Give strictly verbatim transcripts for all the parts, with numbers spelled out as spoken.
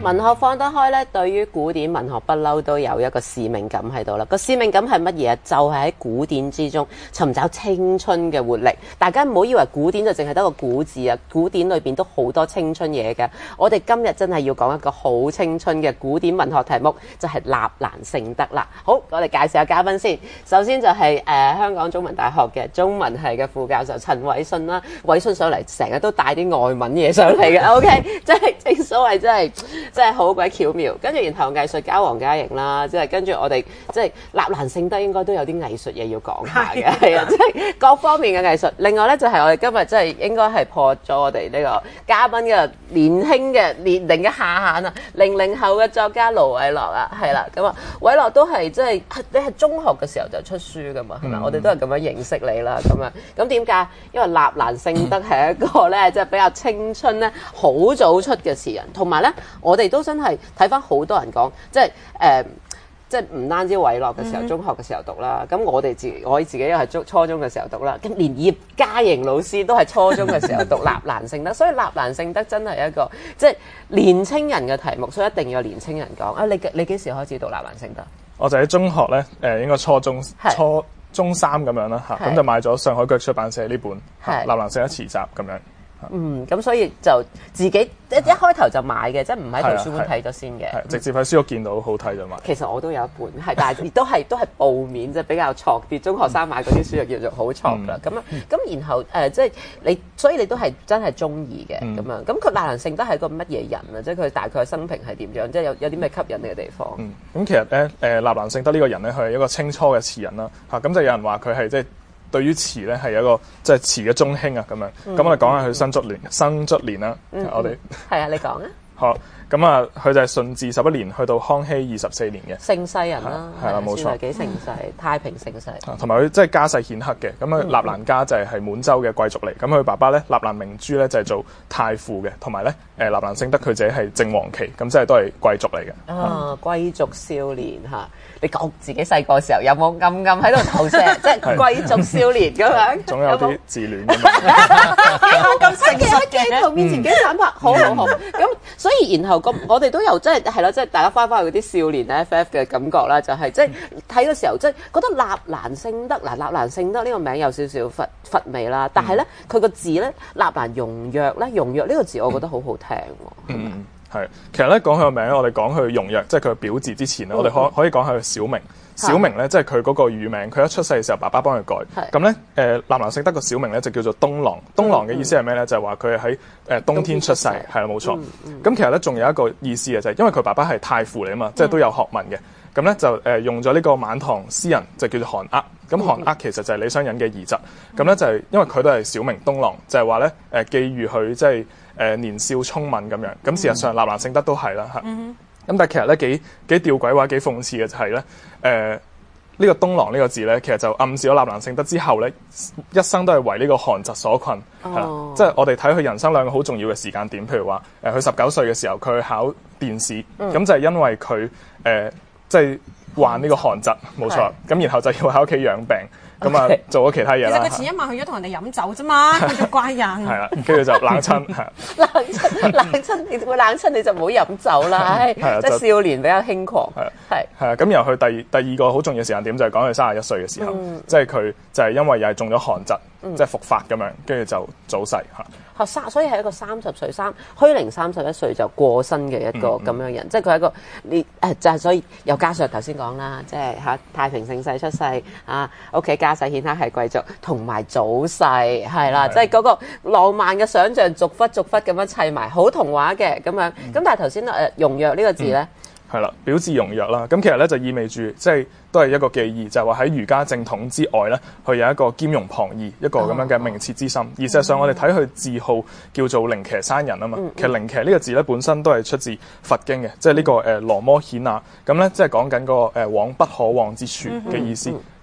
文學放得開咧，對於古典文學不嬲都有一個使命感喺度啦。個使命感係乜嘢？就係、是、喺古典之中尋找青春嘅活力。大家唔好以為古典就淨係得個古字啊，古典裏邊都好多青春嘢嘅。我哋今日真係要講一個好青春嘅古典文學題目，就係、是、納蘭性德啦。好，我哋介紹下嘉賓先。首先就係、是、誒、呃、香港中文大學嘅中文系嘅副教授陳偉信啦。偉信上嚟成日都帶啲外文嘢上嚟嘅，OK， 即係正所謂真係真係好鬼巧妙。跟住然後藝術家黃嘉瑩啦，即係跟住我哋即係納蘭性德應該都有啲藝術嘢要講下嘅，係啊，即係各方面嘅藝術。另外咧就係、是、我哋今日即係應該係破咗我哋呢個嘉賓嘅年輕嘅年齡嘅下限啊，零零後嘅作家盧偉樂啊，係啦，咁啊，偉樂都係即係你係中學嘅時候就出書噶嘛，係咪？嗯、我哋都係咁樣認識你啦，咁啊，咁點解？因為納蘭性德係一個咧即係比較青春咧，好早出嘅詞人，同埋咧我哋都真係睇翻好多人講，即係誒。呃即係唔單止偉樂嘅時候，嗯、中學嘅時候讀啦，咁我哋自我自己又係初初中嘅時候讀啦，咁連葉嘉瑩老師都係初中嘅時候讀納蘭性德，所以納蘭性德真係一個即係年青人嘅題目，所以一定要有年青人講啊！你你幾時開始讀納蘭性德？ 我就喺中學咧，誒、呃、應該初中初中三咁樣啦嚇，咁就買咗上海腳出版社呢本《納蘭性德詞集》咁樣。 嗯，咁所以就自己一一開頭就買嘅，即係唔喺圖書館睇咗先嘅， 直接喺書屋見到好睇就買。 其實我都有一本，係，但係亦都係都係報面，即係比較錯啲。中學生買嗰啲書就叫做好錯啦。咁啊、嗯，咁然後誒、呃，即係你，所以你都係真係中意嘅咁樣。咁佢納蘭性德係個乜嘢人啊？即係佢大概生平係點樣？即係有有啲咩吸引你嘅地方？嗯，咁其實咧，誒納蘭性德呢個人咧，佢係一個清初嘅詞人啦。嚇，咁就有人話佢係即係。對於詞咧係一個即係詞嘅中興啊咁樣，咁、嗯、我哋講下佢生卒年，生卒年啦，嗯、我哋係啊，你講啊。 好，咁啊，佢就係順治十一年去到康熙二十四年嘅盛世人啦， 係啦，冇錯， 幾盛世，太平盛世。 同埋佢即係家世顯赫嘅，咁啊納蘭家就係係滿洲嘅貴族嚟，咁佢爸爸咧納蘭明珠咧就係做太傅嘅，同埋咧誒納蘭性德佢自己係正黃旗，咁即係都係貴族嚟嘅。 啊，貴族少年嚇。你講自己細個時候有冇暗暗喺度投射，即係貴族少年咁樣？ 總有啲自戀咁樣。 咁成日喺鏡頭面前幾坦白，好好好。咁所以然後咁，我哋都有即係係啦，即係大家翻返去嗰啲少年 F F 嘅感覺啦，就係即係睇嘅時候，即係覺得納蘭性德嗱，納蘭性德呢個名有少少乏乏味啦，但係咧佢個字咧納蘭容若咧，容若呢個字我覺得好好聽喎。 嗯。係，其實咧講佢個名，我哋講佢容若，即係佢嘅表字之前咧，嗯、我哋可可以講下佢小名。小名咧，即係佢嗰個乳名，佢一出世嘅時候，爸爸幫佢改。咁咧，誒納蘭性德個小名咧就叫做東郎。東郎嘅意思係咩咧？就係話佢係喺誒冬天出世，係啦，冇錯。咁、嗯嗯、其實咧仲有一個意思嘅，就係因為佢爸爸係太傅嚟啊嘛，即係都有學問嘅。咁咧就誒用咗呢個晚唐詩人就叫做韓厄。咁韓厄其實就係李商隱嘅兒侄。咁咧就係因為佢都係小名東郎，就係話咧誒寄寓佢即係誒年少聰敏咁樣。咁事實上納蘭性德都係啦嚇。咁但係其實咧幾幾吊詭或者幾諷刺嘅就係咧，誒、呃、呢、這個東郎呢個字咧，其實就暗示咗納蘭性德之後咧，一生都係為呢個寒疾所困，係啦、哦，即係我哋睇佢人生兩個好重要嘅時間點，譬如話誒佢十九歲嘅時候佢去考殿試，咁、嗯、就係因為佢誒、呃、即係患呢個寒疾，冇錯，咁然後就要喺屋企養病。咁啊，做咗其他嘢啦。 其實佢前一晚去咗同人哋飲酒啫嘛，佢做怪人。 係啦，跟住就冷親，係。 冷親，冷親，你會冷親你就唔好飲酒啦。係，即係少年比較輕狂。係係係啊，咁然後佢第第二個好重要嘅時間點就係講佢三十一歲嘅時候，即係佢就係因為又係中咗寒疾，即係復發咁樣，跟住就早逝嚇。 嚇三，所以係一個三十歲三虛齡三十一歲就過身嘅一個咁樣人，嗯嗯、即係佢係一個你誒就係所以又加上頭先講啦，即係嚇太平盛世出世啊，屋企家世顯赫係貴族，同埋早逝係啦，即係嗰個浪漫嘅想像逐忽逐忽咁樣砌埋，好童話嘅咁樣。咁、嗯、但係頭先誒容若呢個字咧。嗯係啦，表字容若啦，咁其實咧就意味住，即係都係一個寄意，就係話喺儒家正統之外咧，佢有一個兼容旁義一個咁樣嘅明澈之心。哦、而事實上，我哋睇佢字號叫做靈騎山人啊嘛，嗯、其實靈騎呢個字咧本身都係出自佛經嘅，即係呢個誒羅摩衍那，咁咧即係講緊個誒往不可往之處嘅意思。咁、嗯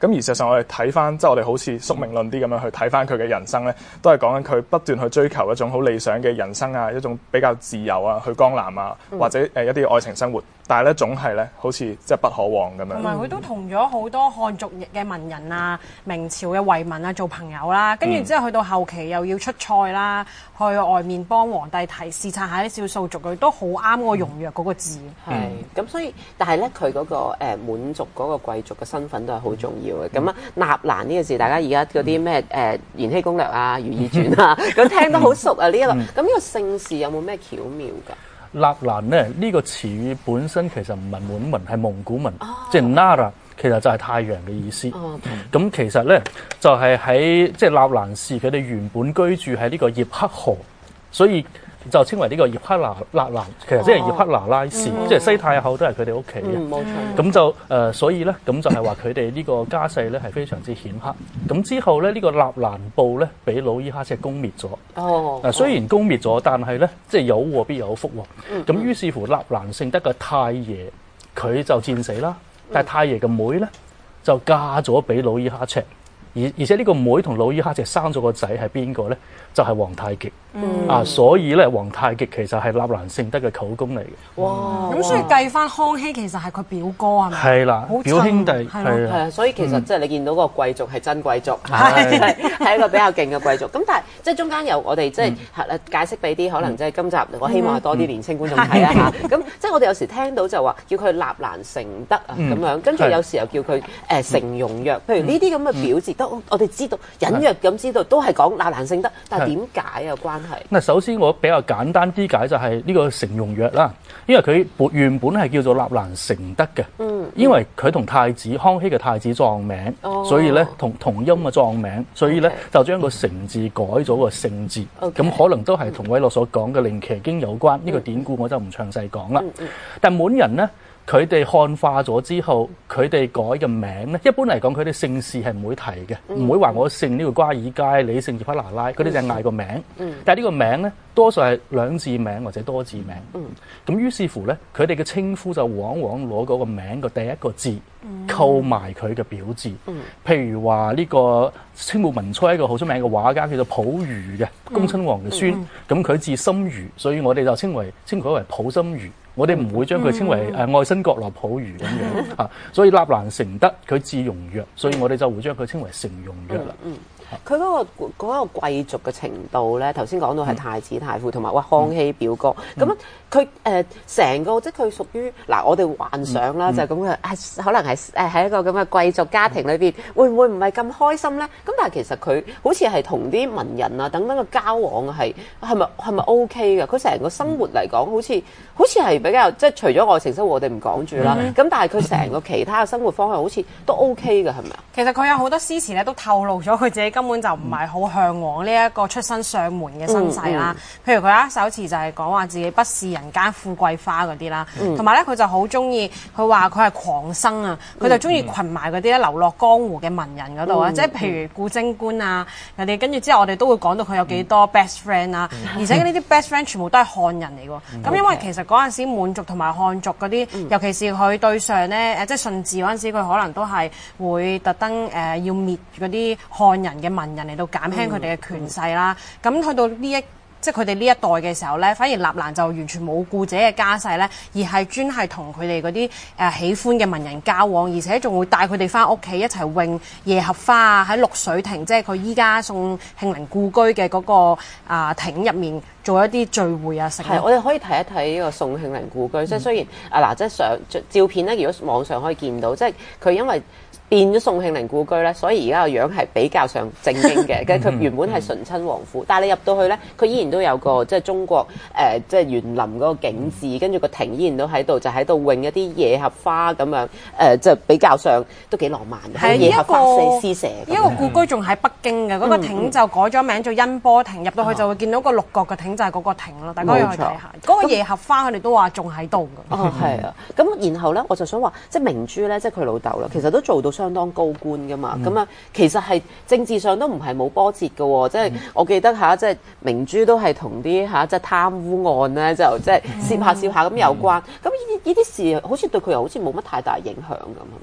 咁而事實上我哋睇翻，即係我哋好似宿命論啲咁樣去睇翻佢嘅人生咧，都係講緊佢不斷去追求一種好理想嘅人生啊，一種比較自由啊，去江南啊，或者誒一啲愛情生活，但係咧總係咧好似即係不可往咁樣。 同埋佢都同咗好多漢族嘅文人啊、明朝嘅遺民啊做朋友啦，跟住之後去到後期又要出塞啦，去外面幫皇帝提視察下啲少數族裔，都好啱個容若嗰個字。 係咁，所以但係咧，佢嗰個誒滿族嗰個貴族嘅身份都係好重要嘅。咁啊，納蘭呢個字，大家而家嗰啲咩誒《延禧攻略》啊、《如懿傳》啊，咁聽得好熟啊呢一個。咁呢個姓氏有冇咩巧妙㗎？ 納蘭咧呢、呢個詞語本身其實唔係滿文，係蒙古文，即係 Nara， 其實就係太陽嘅意思。咁、哦 okay. 其實咧就係喺即係納蘭氏佢哋原本居住喺呢個葉克河，所以就稱為呢個葉克那納蘭，其實即係葉克那拉氏，哦、即係西太后都係佢哋屋企嘅。冇錯。咁就誒、呃，所以咧咁就係話佢哋呢個家世咧係非常之顯赫。咁之後咧呢、呢個納蘭部咧俾努伊哈赤攻滅咗。哦。誒雖然攻滅咗，但係咧即係有禍必有福喎。咁、嗯、於是乎納蘭性德嘅太爺佢就戰死啦，但係太爺嘅妹咧就嫁咗俾努伊哈赤。而而且呢個妹同努伊哈赤生咗個仔係邊個咧？就係、是、皇太極。嗯、啊，所以咧，皇太極其實係納蘭性德嘅舅公嚟嘅。 哇！咁所以計翻康熙其實係佢表哥係咪？ 係啦，表兄弟係係啊，所以其實即係你見到個貴族係真貴族，係係係一個比較勁嘅貴族。咁但係即係中間有我哋即係係解釋俾啲可能即係今集我希望係多啲年輕觀眾睇啊嚇。咁即係我哋有時聽到就話叫佢納蘭成德啊咁樣，跟住有時又叫佢誒成容若。譬如呢啲咁嘅表字，都我哋知道隱約咁知道都係講納蘭性德，但係點解有關係？ 嗱，首先我比較簡單啲解就係呢個成容若啦，因為佢本原本係叫做納蘭成德嘅，嗯，因為佢同太子康熙嘅太子撞名，哦、所以咧同同音嘅撞名，所以咧 Okay. 就將個成字改咗個姓字，咁 Okay. 可能都係同偉樂所講嘅《靈奇經》有關，呢、嗯、個典故我就唔詳細講啦。嗯嗯、但滿人咧。佢哋漢化咗之後，佢哋改嘅名咧，一般嚟講，佢哋姓氏係唔會提嘅，唔、嗯、會話我姓呢個瓜爾佳，你姓葉克那拉，佢哋就嗌個名。嗯、但係呢個名咧，多數係兩字名或者多字名。咁、嗯、於是乎咧，佢哋嘅稱呼就往往攞嗰個名嘅第一個字，扣埋佢嘅表字。嗯、譬如話呢個清末民初一個好出名嘅畫家叫做溥儀嘅，恭親王嘅孫，咁佢、嗯嗯、字心如，所以我哋就稱為稱佢為溥心如。我哋唔會將佢稱為誒愛新覺羅溥儀咁樣嚇，所以納蘭成德佢字容若，所以我哋就會將佢稱為成容若啦。 嗯嗯，佢嗰、嗰個嗰、嗰個貴族嘅程度咧，頭先講到係太子太傅同埋哇康熙表哥，咁樣佢誒成個即係佢屬於嗱，我哋幻想啦，嗯、就係咁嘅，可能係誒喺一個咁嘅貴族家庭裏邊，會唔會唔係咁開心咧？咁但係其實佢好似係同啲文人啊等等嘅交往係係咪係咪 O K 嘅？佢成個生活嚟講，好似好似係比較即係除咗愛情生活，我哋唔講住啦。咁、嗯、但係佢成個其他嘅生活方向好似都 O K 嘅，係咪啊？ 其實佢有好多詩詞咧，都透露咗佢自己根本就唔係好向往呢一個出身上門嘅身世啦。嗯嗯、譬如佢有一首詞就係講話自己不是人間富貴花嗰啲啦，同埋咧佢就好中意，佢話佢係狂生啊，佢就中意群埋嗰啲咧流落江湖嘅文人嗰度啊，嗯、即係譬如顧貞觀啊嗰啲，跟住之後我哋都會講到佢有幾多 best friend 啊，嗯、而且呢啲 best friend 全部都係漢人嚟喎。咁、嗯、因為其實嗰陣時滿族同埋漢族嗰啲，嗯、尤其是佢對上咧誒，即係順治嗰陣時，佢可能都係會特登誒要滅嗰啲漢人嘅文人嚟到減輕佢哋嘅權勢啦。咁、嗯嗯、去到呢一即係佢哋呢一代嘅時候咧，反而納蘭就完全冇顧自己嘅家世咧，而係專係同佢哋嗰啲誒喜歡嘅文人交往，而且仲會帶佢哋翻屋企一齊詠夜合花啊，喺綠水亭，即係佢依家宋慶齡故居嘅嗰、那個啊、呃、亭入面做一啲聚會啊，食。係， 我哋可以睇一睇呢個宋慶齡故居，嗯、即係雖然啊嗱，即係上照片咧，如果網上可以見到，即係佢因為變咗宋慶齡故居咧，所以而家個樣係比較上正經嘅。佢原本係純親王府，但係你入到去咧，佢依然都有個即係中國誒、呃，即係園林嗰個景緻，跟住個亭依然都喺度，就喺度詠一啲野合花咁樣誒，即、呃、係比較上都幾浪漫嘅。係野合花四詩社。 呢個故居仲喺北京嘅，嗰、嗯、個亭就改咗名做恩波亭，入到去就會見到個六角嘅亭就係嗰個亭咯，大家可以去睇下。嗰錯個野合花佢哋都話仲喺度㗎。 哦，係啊。咁然後咧，我就想話，即係明珠咧，即係佢老豆啦，其實都做到相當高官噶嘛，咁啊、嗯，其實係政治上都唔係冇波折嘅喎，即係、嗯、我記得嚇，即係明珠都係同啲嚇即係貪污案咧，就即係涉下涉下咁有關，咁呢啲呢啲事好似對佢又好似冇乜太大影響咁，係嘛？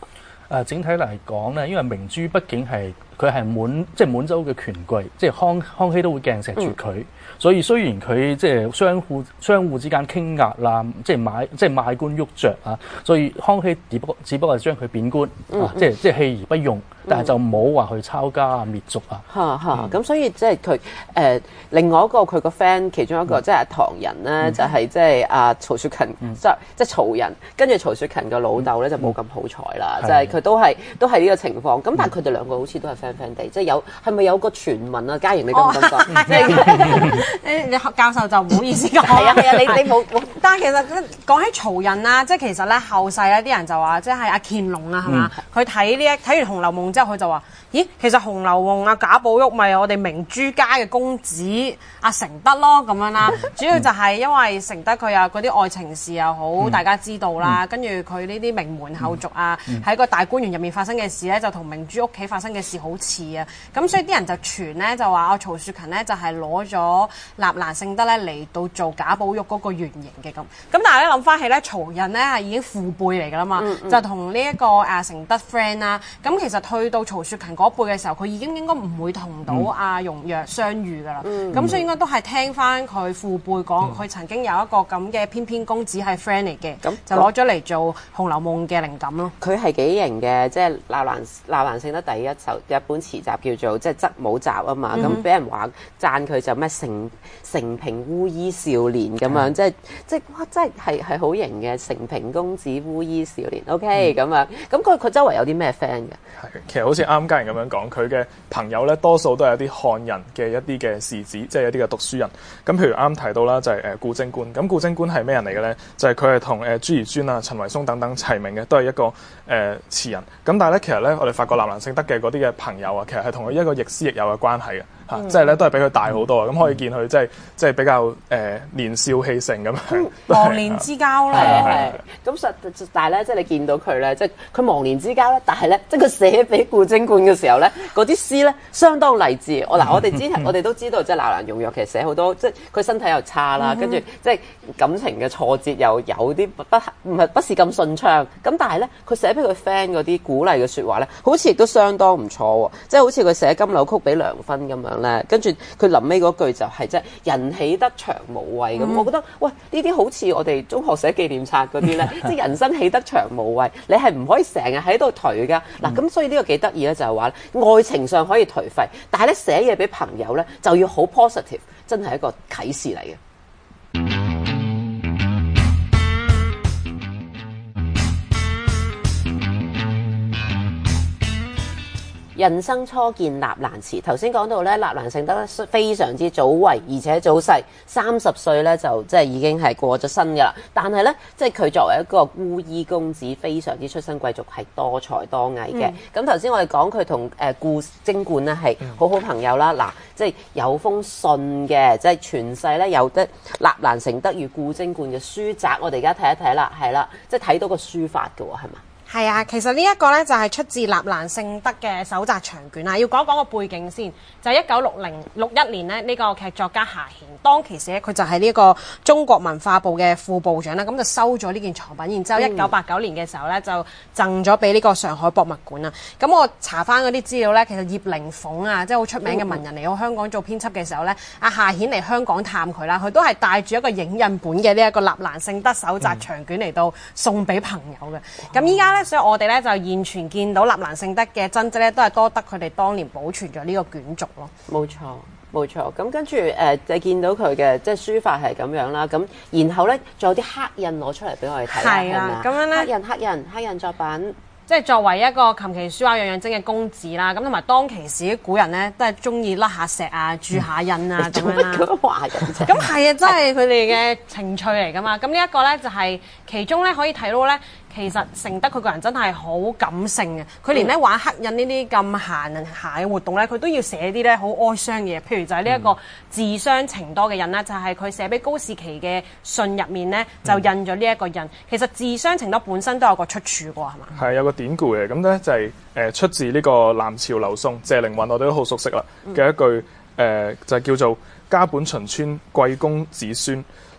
誒整體嚟講咧，因為明珠畢竟係佢係滿即係滿洲嘅權貴，即係康康熙都會鏡錫住佢，嗯、所以雖然佢即係相互相互之間傾軋啦，即係買即係賣官鬻爵啊，所以康熙只不過只不過係將佢貶官、嗯、啊，即係即係棄而不用，但係就冇話去抄家啊滅族啊。 嚇嚇、嗯，咁、嗯、所以即係佢誒另外一個佢個 friend 其中一個、嗯、即係阿唐人咧，嗯、就係即係阿曹雪芹，即係即係曹仁，跟住曹雪芹嘅老豆咧就冇咁好彩啦，就係佢都係都係呢個情況。咁但係佢哋兩個好似都係 friend friend 地，即係有係咪有個傳聞啊？嘉瑩你咁感覺？ 誒你教授就唔好意思講。 係啊係啊，你你冇冇？ 但係其實講起曹仁啦，即係其實咧後世咧啲人就話，即係阿乾隆啊，係嘛？佢睇呢一睇完《紅樓夢》之後，佢就話：咦，其實《紅樓夢》啊賈寶玉咪我哋明珠家嘅公子阿承德咯咁樣啦。主要就係因為承德佢有嗰啲愛情事又好，大家知道啦。跟住佢呢啲名門後族啊，喺個大觀園入面發生嘅事咧，就同明珠屋企發生嘅事好似啊。咁所以啲人就傳咧就話哦，曹雪芹咧就係攞咗納蘭性德咧嚟到做賈寶玉嗰個原型嘅咁。咁但係咧諗翻起咧，曹仁咧係已經父輩嚟㗎啦嘛，嗯嗯就同呢一個阿承德 friend 啦。咁其實去到曹雪芹嗰輩嘅時候，佢已經應該唔會同到阿容若相遇㗎啦。咁、嗯、所以應該都係聽翻佢父輩講，佢、嗯、曾經有一個咁嘅翩翩公子係 friend 嚟嘅，嗯、就攞咗嚟做《紅樓夢》嘅靈感咯。 佢係幾型嘅，即係納蘭納蘭性德第一首一本詞集叫做即係《側母集》啊嘛，咁俾、嗯、人話讚佢就咩成成平烏衣少年咁樣，即係即係哇，真係係係好型嘅成平公子烏衣少年。OK 咁、嗯、樣，咁佢佢周圍有啲咩 friend 嘅？ 係，其實好似啱家人咁樣講，佢嘅朋友咧多數都係一啲漢人嘅一啲嘅士子，即係一啲嘅讀書人。咁譬如啱提到啦，就係誒顧貞觀。咁顧貞觀係咩人嚟嘅咧？就係佢係同誒朱彝尊啊、陳維松等等齊名嘅，都係一個誒詞人。咁但係咧，其實咧，我哋發覺納蘭性德嘅嗰啲嘅朋友啊，其實係同佢一個亦師亦友嘅關係嘅。嚇、嗯，即係咧都係比佢大好多啊！咁、嗯、可以見佢即係即係比較誒、呃、年少氣盛咁樣， 忘年之交啦。 係係。咁實但係咧，即係你見到佢咧，即係佢忘年之交咧，但係咧，即係佢寫俾顧貞觀嘅時候咧，嗰啲詩咧相當勵志。我嗱，我哋之前我哋都知道，即係納蘭容若其實寫好多，即係佢身體又差啦，跟住、嗯、即係感情嘅挫折又有啲不唔係不是咁順暢。咁但係咧，佢寫俾佢 friend 嗰啲鼓勵嘅説話咧，好似亦都相當唔錯喎。即係好似佢寫金柳曲俾梁芬咁樣。跟住佢臨尾嗰句就係即係人喜得長無畏咁，嗯、我覺得喂呢啲好似我哋中學寫紀念冊嗰啲咧，即係人生喜得長無畏，你係唔可以成日喺度頹噶嗱。咁、嗯、所以呢個幾得意咧，就係話愛情上可以頹廢，但係咧寫嘢俾朋友咧就要好 positive， 真係一個啟示嚟嘅。人生初見納蘭詞，頭先講到咧，納蘭性德非常之早慧，而且早逝，三十歲咧就即係已經係過咗身㗎啦。但係咧，即係佢作為一個烏衣公子，非常之出身貴族，係多才多藝嘅。咁頭先我哋講佢同誒顧貞觀咧係好好朋友啦。嗱、嗯，即係有封信嘅，即係傳世咧有得納蘭性德與顧貞觀嘅書集，我哋而家睇一睇啦，係啦，即係睇到個書法㗎喎，係嘛？ 係啊，其實呢一個咧就係出自納蘭性德嘅手札長卷啦。要講講個背景先，就係一九六零六一年咧，呢、這個劇作家夏衍當其時咧，佢就係呢個中國文化部嘅副部長啦，咁就收咗呢件藏品，然之後一九八九年嘅時候咧就贈咗俾呢個上海博物館啦。咁我查翻嗰啲資料咧，其實葉靈鳳啊，即係好出名嘅文人嚟到香港做編輯嘅時候咧，阿夏衍嚟香港探佢啦，佢都係帶住一個影印本嘅呢一個納蘭性德手札長卷嚟到送俾朋友嘅。咁依家咧，所以我哋咧就現存見到納蘭性德嘅真跡咧，都係多得佢哋當年保存咗呢個卷軸咯。 冇錯，冇錯。咁跟住誒，就見到佢嘅即係書法係咁樣啦。咁然後咧，仲有啲刻印攞出嚟俾我哋睇下，係啊，咁樣咧，刻印、刻印、刻印作品。 即係作為一個琴棋書畫樣樣精嘅公子啦，咁同埋當其時啲古人咧都係中意甩下石啊、注下印啊咁、嗯、樣啦。咁係啊，真係佢哋嘅情趣嚟噶嘛。咁呢一個咧就係、是、其中咧可以睇到咧，其實承德佢個人真係好感性嘅。佢連咧玩刻印呢啲咁閒暇嘅活動咧，佢都要寫啲咧好哀傷嘅嘢。譬如就係呢一個自傷情多嘅印啦，就係佢寫俾高士奇嘅信入面咧就印咗呢一個印。其實自傷情多本身都有個出處㗎，係嘛？係有個典故嘅，咁咧就係誒出自呢個南朝劉宋謝靈運，我哋都好熟悉啦嘅一句誒、呃，就係叫做家本秦川貴公子孫，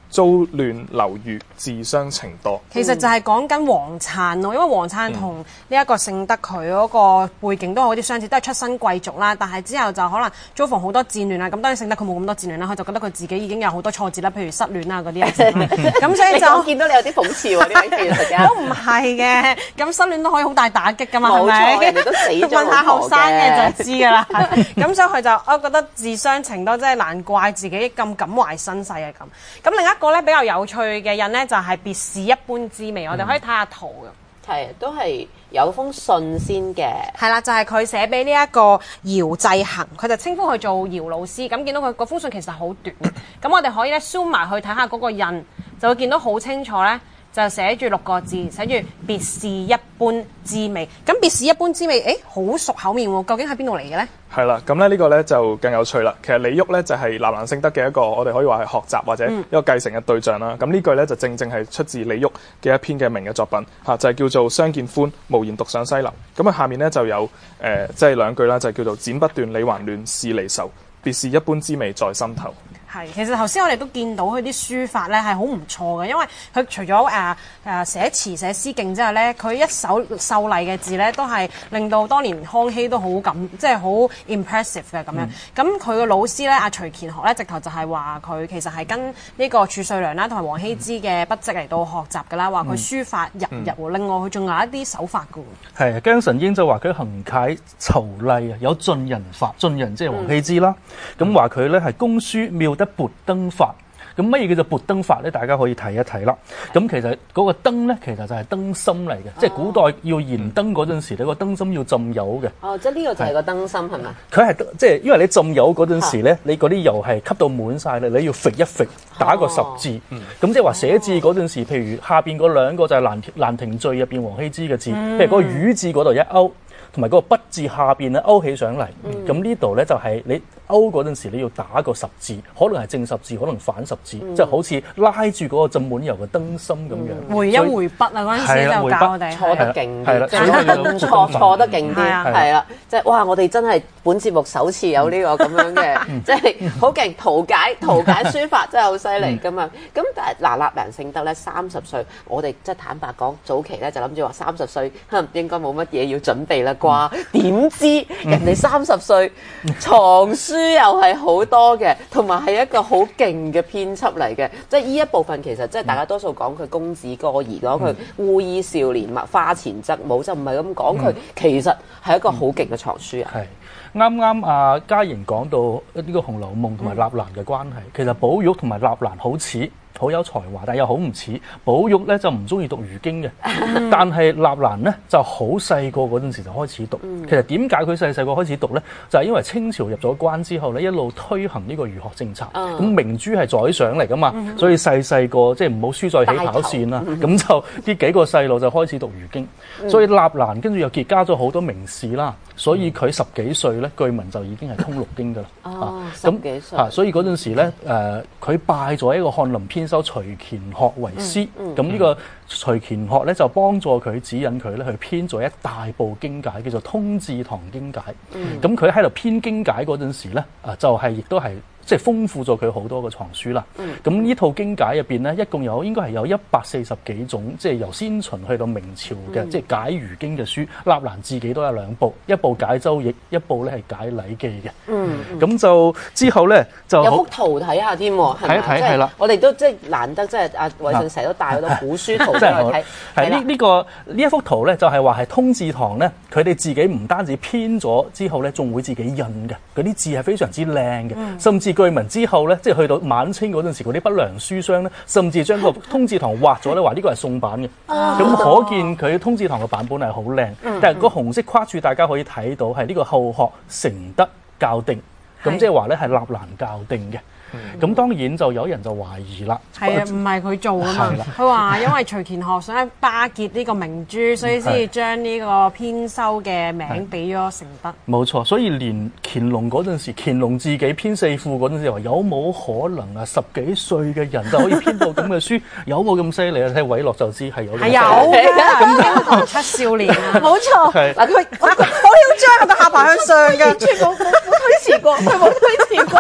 遭亂流寓，自相情多。 其實就係講緊黃粲咯，因為黃粲同呢一個聖德佢嗰個背景都有啲相似，都係出身貴族啦。但係之後就可能遭逢好多戰亂啊。咁當然聖德佢冇咁多戰亂啦，佢就覺得佢自己已經有好多挫折啦，譬如失戀啊嗰啲啊。咁所以就我見到你有啲諷刺喎，呢位其實都唔係嘅。咁失戀都可以好大打擊㗎嘛，係冇咪？ 錯，人哋都死咗問下後生嘅就知㗎啦。 嘅咁所以佢就我覺得自相情多，真係難怪自己咁感懷身世啊咁。咁另一個咧比較有趣嘅人咧就係別是一般滋味，我哋可以睇下圖嘅。 係都係有封信先嘅。 係啦，就係佢寫俾呢一個姚濟恒，佢就稱呼佢做姚老師。咁見到佢嗰封信其實好短，咁我哋可以咧 zoom 埋去睇下嗰個印，就會見到好清楚咧。就寫住六個字，寫住別是一般滋味。咁別是一般滋味，誒好熟口面喎，究竟喺邊度嚟嘅咧？ 係啦，咁咧呢個咧就更有趣啦。其實李煜咧就係納蘭性德嘅一個，我哋可以話係學習或者一個繼承嘅對象啦。咁、嗯、呢句咧就正正係出自李煜嘅一篇嘅名嘅作品嚇，就係、是、叫做《相見歡，無言獨上西樓》。咁啊下面咧就有誒即係兩句啦，就係、是、叫做剪不斷理還亂是離愁，別是一般滋味在心頭。 係，其實頭先我哋都見到佢啲書法咧係好唔錯嘅，因為佢除咗誒誒寫詞寫詩勁之外咧，佢一手秀麗嘅字咧都係令到當年康熙都好感，即係好 impressive 嘅咁樣。咁佢個老師咧阿徐乾學咧，直頭就係話佢其實係跟呢個褚遂良啦同埋王羲之嘅筆跡嚟到學習㗎啦，話佢書法日日喎。嗯、另外佢仲有一啲手法㗎喎。係， 姜辰英就話佢行楷遒麗啊，有晉人法，晉人即係王羲之啦。咁話佢咧係工書妙得撥燈法，咁乜嘢叫做撥燈法咧？大家可以睇一睇啦。咁其實嗰個燈咧，其實就係燈芯嚟嘅，哦、即係古代要燃燈嗰陣時，你個燈芯要浸油嘅。 哦，即係呢個就係個燈芯係咪？ 佢係即係因為你浸油嗰陣時咧，啊、你嗰啲油係吸到滿晒咧，你要揈一揈，打個十字。咁、哦嗯、即係話寫字嗰陣時，譬如下邊嗰兩個就係蘭蘭亭序入邊王羲之嘅字，嗯、譬如嗰個羽字嗰度一勾。同埋嗰個筆字下邊咧勾起上嚟，咁、嗯、呢度咧就係你勾嗰陣時，你要打個十字，可能係正十字，可能反十字，嗯、即係好似拉住嗰個浸滿油嘅燈芯咁樣。嗯、回一回筆啊！嗰陣時就教我哋錯得勁啲， 即係錯錯得勁啲，係啦，即係哇！我哋真係本節目首次有呢個咁樣嘅，即係好勁圖解圖解書法真係好犀利噶嘛！咁但係嗱，納蘭性德咧三十歲，我哋即係坦白講，早期咧就諗住話三十歲應該冇乜嘢要準備啦。啩點知人哋三十歲藏書又係好多嘅，同埋係一個好勁嘅編輯嚟嘅。即係呢一部分其實即係大家多數講佢公子哥兒，講佢烏衣少年花前則舞，就唔係咁講佢其實係一個好勁嘅藏書啊。 係啱啱阿嘉瑩講到呢個《紅樓夢》同埋納蘭嘅關係，嗯、其實寶玉同埋納蘭好似。好有才華，但又好唔似。寶玉咧就唔中意讀儒經嘅，但係納蘭咧就好細個嗰陣時就開始讀。嗯、其實點解佢細細個開始讀咧？就係、是、因為清朝入咗關之後咧，一路推行呢個儒學政策。咁、嗯、明珠係宰相嚟噶嘛，嗯、所以細細個即係唔好輸在起跑線啦。咁、嗯、就呢幾個細路就開始讀儒經。嗯、所以納蘭跟住又結交咗好多名士啦。所以佢十幾歲咧，據聞就已經係通六經噶啦。 哦，十幾歲。 啊，所以嗰陣時咧，誒、呃，佢拜咗一個翰林編修徐乾學為師。咁呢、嗯嗯、個徐乾學咧就幫助佢指引佢咧去編咗一大部經解，叫做《通志堂經解》。咁佢喺度編經解嗰陣時咧，啊，就係、是、亦都係。即係豐富咗佢好多個藏書啦。咁呢、嗯、套經解入邊咧，一共有應該係有一百四十幾種，即係由先秦去到明朝嘅，嗯、即係解儒經嘅書。納蘭自己都有兩部，一部解周易，一部咧係解禮記嘅。嗯，咁就之後咧就有幅圖睇下添，睇一睇係啦。我哋都即係難得，即係阿偉信成日都帶好多古書圖俾我睇。 係呢呢個呢一幅圖咧，就係話係通志堂咧，佢哋自己唔單止編咗之後咧，仲會自己印嘅，嗰啲字係非常之靚嘅，嗯、甚至據聞之後咧，即係去到晚清嗰陣時，嗰啲不良書商咧，甚至將個通志堂畫咗咧，話呢個係宋版嘅。咁、哦、可見佢通志堂嘅版本係好靚。嗯、但係個紅色框住，大家可以睇到係呢個後學承德校訂，咁即係話咧係納蘭校訂嘅。咁、嗯、當然就有人就懷疑啦， 係啊，唔係佢做㗎嘛。佢話因為徐乾學想巴結呢個明珠，所以先至將呢個編修嘅名俾咗承德。 冇錯，所以連乾隆嗰陣時，乾隆自己編四庫嗰陣時話：有冇可能啊？十幾歲嘅人就可以編到咁嘅書，有冇咁犀利啊？睇韋樂就知係有。係有㗎，咁七少年啊，冇錯。 嗱，佢好囂張，個下巴向上嘅， 完全冇冇推遲過，佢冇推遲過，佢冇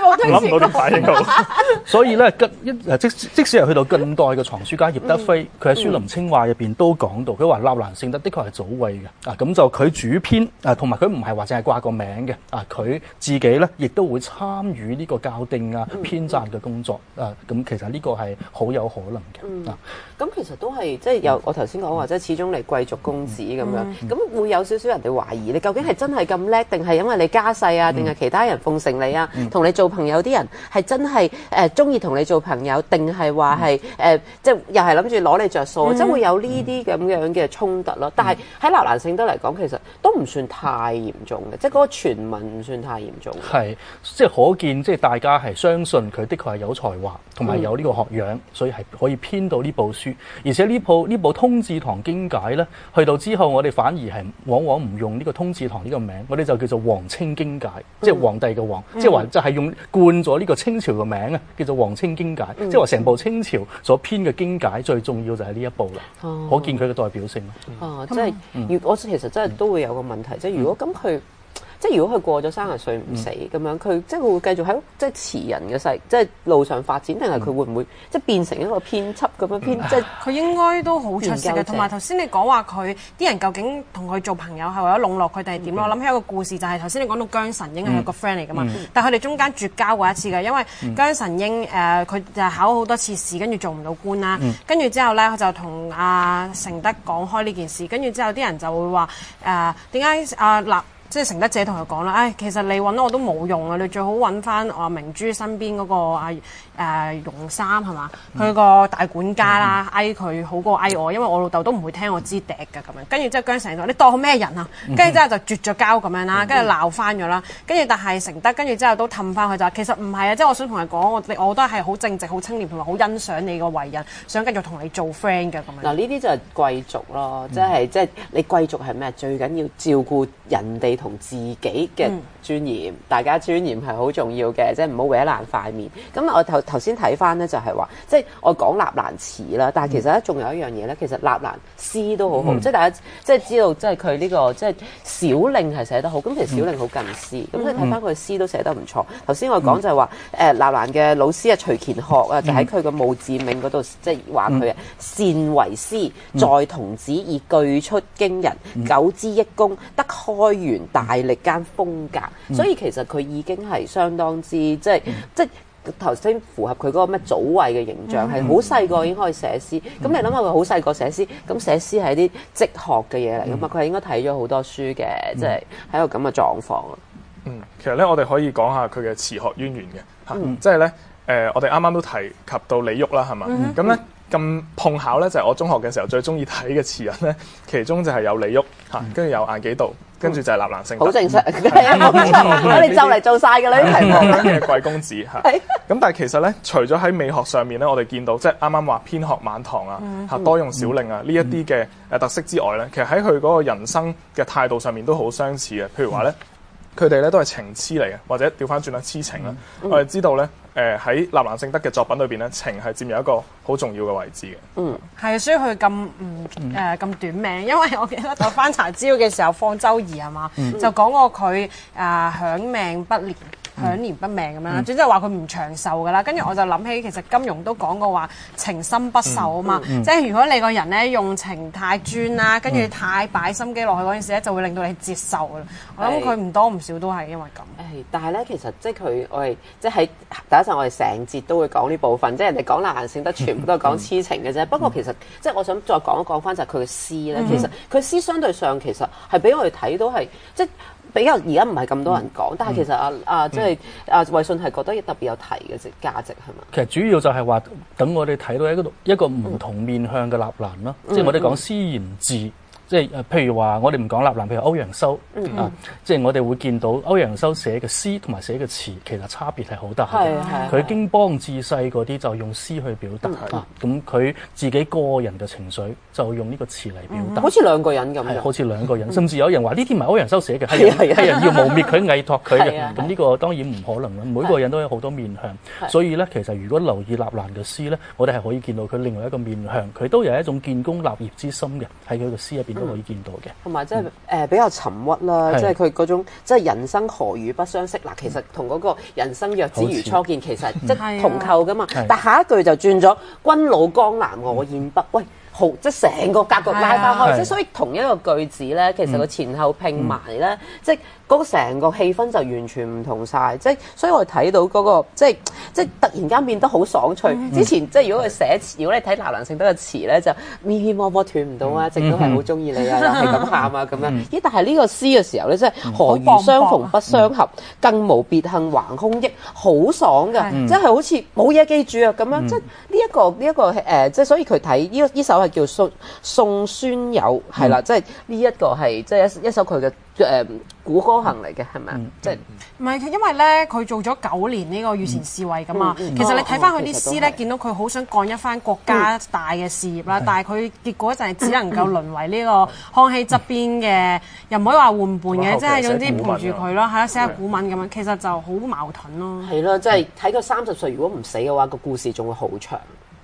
冇推諗唔到點反應好。 所以咧，近一誒即即使係去到近代嘅藏書家葉德輝，佢喺書林清話入邊都講到，佢話納蘭性德的確係早慧嘅啊。咁就佢主編啊，同埋佢唔係話淨係掛個名嘅啊，佢自己咧亦都會參與呢個校訂啊、編撰嘅工作啊。咁其實呢個係好有可能嘅啊。 咁其實都係即係有我頭先講話，即係始終你貴族公子咁樣，咁會有少少人哋懷疑你究竟係真係咁叻，定係因為你家世啊，定係其他人奉承你啊，同你做朋友啲人係真係誒中意同你做朋友，定係話係誒即係又係諗住攞你着數，即係會有呢啲咁樣嘅衝突咯。但係喺納蘭性德嚟講，其實都唔算太嚴重嘅，即係嗰個傳聞唔算太嚴重。係即係可見，即係大家係相信佢的確係有才華，同埋有呢個學養，所以係可以編到呢部書。而且呢部呢部《通志堂經解》咧，去到之後，我哋反而係往往唔用呢個通志堂呢個名，我哋就叫做皇清經解，嗯、即係皇帝嘅皇，嗯、即係話就係用冠咗呢個清朝嘅名啊，叫做皇清經解，嗯、即係話成部清朝所編嘅經解最重要就係呢一部啦，哦、可見佢嘅代表性咯。 哦，即係，嗯、我其實真係都會有個問題，即係、嗯、如果咁佢。即係如果佢過咗三十歲唔死咁、嗯、樣，佢即係會繼續喺即係詞人嘅世，即係路上發展，定係佢會唔會即係變成一個編輯咁樣編？嗯、即係佢應該都好出色嘅。同埋頭先你講話佢啲人究竟同佢做朋友係為咗籠絡佢定係點？嗯、我諗起一個故事，就係頭先你講到姜神英係一個 friend 嚟㗎嘛，嗯、但係佢哋中間絕交過一次嘅，因為姜神英誒佢就考好多次試，跟住做唔到官啦，跟住、嗯、之後咧佢就同阿承德講開呢件事，跟住之後啲人就會話誒點解阿立？即係承德姐同佢講啦，唉，其實你揾我都冇用啊，你最好揾翻我明珠身邊嗰個阿誒容三係嘛，佢個大管家啦，嗌佢好過嗌我，因為我老豆都唔會聽我支笛㗎咁樣。跟住之後姜成就話你當我咩人啊？跟住之後就絕咗交咁樣啦，跟住鬧翻咗啦。跟住但係承德跟住之後都氹翻佢就話其實唔係啊，即係我想同佢講，我我都係好正直、好清廉同埋好欣賞你個為人，想繼續同你做 friend 嘅咁樣。 嗱呢啲就係貴族咯，即係即係你貴族係咩？最緊要照顧人哋同自己嘅尊嚴，嗯、大家尊嚴係好重要嘅，即係唔好搲爛塊面。咁我頭頭先睇翻咧，就係話，即係我講納蘭詞啦，但係其實咧仲有一樣嘢咧，其實納蘭詩都好好，嗯、即係大家即係知道，即係佢呢個即係小令係寫得好。咁其實小令好近詩，咁、嗯、所以睇翻佢詩都寫得唔錯。頭先我講就係話，誒納蘭嘅老師啊徐乾學啊，就喺佢個墓誌銘嗰度，即係話佢啊善為師，在童子以句出驚人，嗯、久之益功，得開元大力間風格，嗯、所以其實佢已經係相當之即係、嗯、即係頭先符合佢嗰個咩早慧嘅形象，係好細個已經可以寫詩。咁、嗯、你諗下佢好細個寫詩，咁寫詩係一啲積學嘅嘢嚟㗎嘛？佢係、嗯、應該睇咗好多書嘅，即係喺一個咁嘅狀況咯。 嗯，其實咧，我哋可以講下佢嘅詞學淵源嘅嚇，即係咧誒，我哋啱啱都提及到李煜啦，係嘛？咁咧、嗯。咁碰巧咧，就係、是、我中學嘅時候最中意睇嘅詞人咧，其中就係有李煜嚇，跟住有晏幾道，跟住就係納蘭性德。好正式，我哋就嚟做晒㗎啦啲題目。嘅貴公子嚇，咁但係其實咧，除咗喺美學上面咧，我哋見到即係啱啱話編學晚堂啊，嚇多用小令啊呢一啲嘅誒特色之外咧，其實喺佢嗰個人生嘅態度上面都好相似嘅。譬如話咧，佢哋咧都係情痴嚟嘅，或者調翻轉啦痴情啦。嗯、我哋知道咧。誒喺納蘭性德嘅作品裏邊咧，情係佔有一個好重要嘅位置嘅。嗯，係，所以佢咁唔誒咁短命，因為我記得我翻查資料嘅時候，方舟儀係嘛，嗯、就講過佢誒、呃、享命不年。享年不命咁樣啦，總之係話佢唔長壽噶啦。跟住我就諗起，其實金庸都講過話情深不壽啊嘛。嗯嗯、即係如果你個人咧用情太專啦，跟住、嗯、太擺心機落去嗰件事咧，就會令到你折壽噶啦。我諗佢唔多唔少都係因為咁。誒，但係咧，其實即係佢我哋即係喺第一陣，我哋成節都會講呢部分，即係人哋講納蘭性德全部都係講痴情嘅啫。嗯、不過其實即係我想再講一講翻就係佢嘅詩咧。嗯、其實佢詩相對上其實係俾我哋睇到係即係。比較而家唔係咁多人講，嗯、但係其實啊、嗯、啊，即係啊，衛信係覺得特別有提嘅價值係嘛？其實主要就係話等我哋睇到一個一個唔同面向嘅納蘭咯，嗯、即係我哋講詩言志。即係誒，譬如話，我哋唔講納蘭，譬如歐陽修、嗯、啊，即係我哋會見到歐陽修寫嘅詩同埋寫嘅詞，其實差別係好大嘅。佢經邦致世嗰啲就用詩去表達、嗯、啊，咁佢自己個人嘅情緒就用呢個詞嚟表達。嗯、好似兩個人咁。係，好似兩個人，嗯、甚至有人話呢啲唔係歐陽修寫嘅，係人係人要污蔑佢、偽託佢嘅。咁呢個當然唔可能啦。每個人都有好多面向，所以咧，其實如果留意納蘭嘅詩咧，我哋係可以見到佢另外一個面向，佢都有一種建功立業之心嘅喺佢嘅詩入邊。 都可以見到嘅。 同埋即係誒比較沉鬱啦，即係佢嗰種即係人生何如不相識嗱，其實同嗰個人生若只如初見其實即係同構噶嘛。但下一句就轉咗君老江南我燕北，喂。好，即係成個格局拉翻開，即係所以同一個句子咧，其實個前後拼埋咧，嗯、即係嗰個成個氣氛就完全唔同晒。即係所以我哋睇到嗰、嗰個即係即係突然間變得好爽脆。嗯、之前即係如果佢寫詞，如果你睇納蘭性德嘅詞咧，就咪咪摸摸斷唔到啊，一直都係好中意你啊，又係咁喊啊咁樣。咦？但係呢個詩嘅時候咧，即係何如相逢不相合，嗯、更無別幸橫空憶，好爽㗎，嗯、即係好似冇嘢記住啊咁樣。嗯、即係呢一個呢一、呢個誒、呃，即係所以佢睇呢呢首係叫送送孫友係啦，即係呢一個係即係一一首佢嘅誒古歌行嚟嘅，係咪啊？即係唔係因為咧，佢做咗九年呢個御前侍衛噶嘛。嗯嗯、其實你睇翻佢啲詩咧，見到佢好想幹一番國家大嘅事業啦，嗯、但係佢結果就係只能夠淪為呢個康熙側邊嘅，嗯、又唔可以話玩伴嘅，即係總之陪住佢咯，係啦，寫下古文咁樣，其實就好矛盾咯。係咯， 即係睇佢三十歲，如果唔死嘅話，個故事仲會好長。